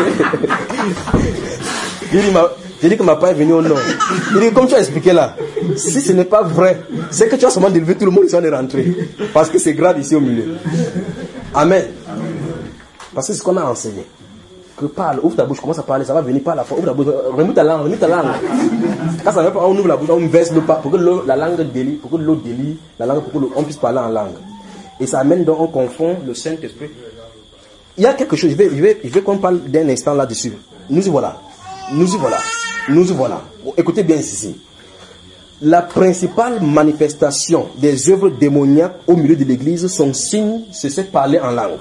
Il dit, j'ai dit que ma part est venue au nord. Il dit, comme tu as expliqué là, si ce n'est pas vrai, c'est que tu vas seulement délivrer tout le monde ici avant de rentrer. Parce que c'est grave ici au milieu. Amen. Parce que c'est ce qu'on a enseigné. Que parle, ouvre ta bouche, commence à parler, ça va venir par la fois, ouvre ta bouche, remue ta langue, remue ta langue. Quand ça ne va pas, on ouvre la bouche, on verse l'eau pour que l'eau, la langue délie, pour que l'eau délie, la langue, pour qu'on puisse parler en langue. Et ça amène donc, on confond le Saint-Esprit. Il y a quelque chose, je vais, je vais, je vais qu'on parle d'un instant là-dessus. Nous y voilà. Nous y voilà. Nous y voilà. Écoutez bien ici. La principale manifestation des œuvres démoniaques au milieu de l'église, son signe, c'est ce parler en langue.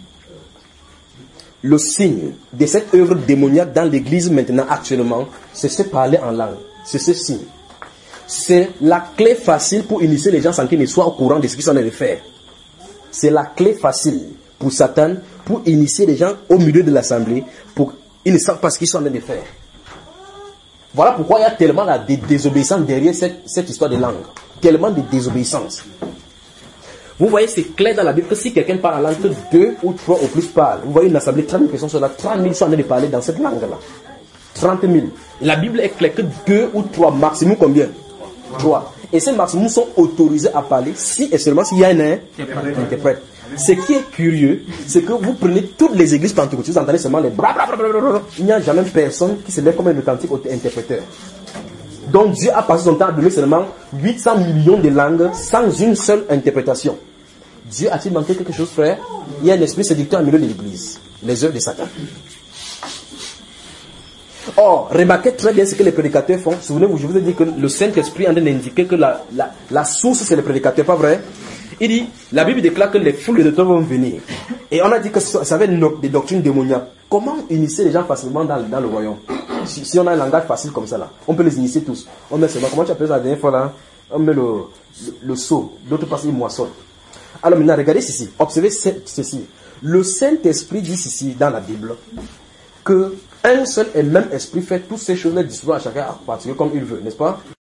Le signe de cette œuvre démoniaque dans l'église maintenant, actuellement, c'est ce parler en langue. C'est ce signe. C'est la clé facile pour initier les gens sans qu'ils ne soient au courant de ce qu'ils sont en train de faire. C'est la clé facile pour Satan, pour initier les gens au milieu de l'assemblée, pour qu'ils ne savent pas ce qu'ils sont en train de faire. Voilà pourquoi il y a tellement de désobéissance derrière cette, cette histoire de langue. Tellement de désobéissance. Vous voyez, c'est clair dans la Bible que si quelqu'un parle en langue, que deux ou trois ou plus parlent. Vous voyez une assemblée, trente mille personnes sont là, trente mille sont en train de parler dans cette langue-là. trente mille. La Bible est claire que deux ou trois, maximum combien? Trois. Et ces maximums sont autorisés à parler si et seulement s'il y a un interprète. Ce qui est curieux, c'est que vous prenez toutes les églises pentecôtistes, vous entendez seulement les bras, bras, bras, bras, bras. Il n'y a jamais personne qui se lève comme un authentique interpréteur. Donc Dieu a passé son temps à donner seulement huit cents millions de langues sans une seule interprétation. Dieu a-t-il manqué quelque chose, frère? Il y a un esprit séducteur au milieu de l'église, les œuvres de Satan. Or, remarquez très bien ce que les prédicateurs font. Souvenez-vous, je vous ai dit que le Saint-Esprit est en train d'indiquer que la, la, la source, c'est les prédicateurs, pas vrai? Il dit, la Bible déclare que les foules de temps vont venir. Et on a dit que ça avait des doctrines démoniaques. Comment initier les gens facilement dans, dans le royaume? Si, si on a un langage facile comme ça, là, on peut les initier tous. On met seulement, comment tu appelles ça la dernière fois là? On met le, le, le seau, d'autres passent, ils moissonnent. Alors maintenant, regardez ceci, observez ceci. Le Saint-Esprit dit ici dans la Bible que un seul et même esprit fait toutes ces choses-là, distribuant à chacun à particulier comme il veut, n'est-ce pas?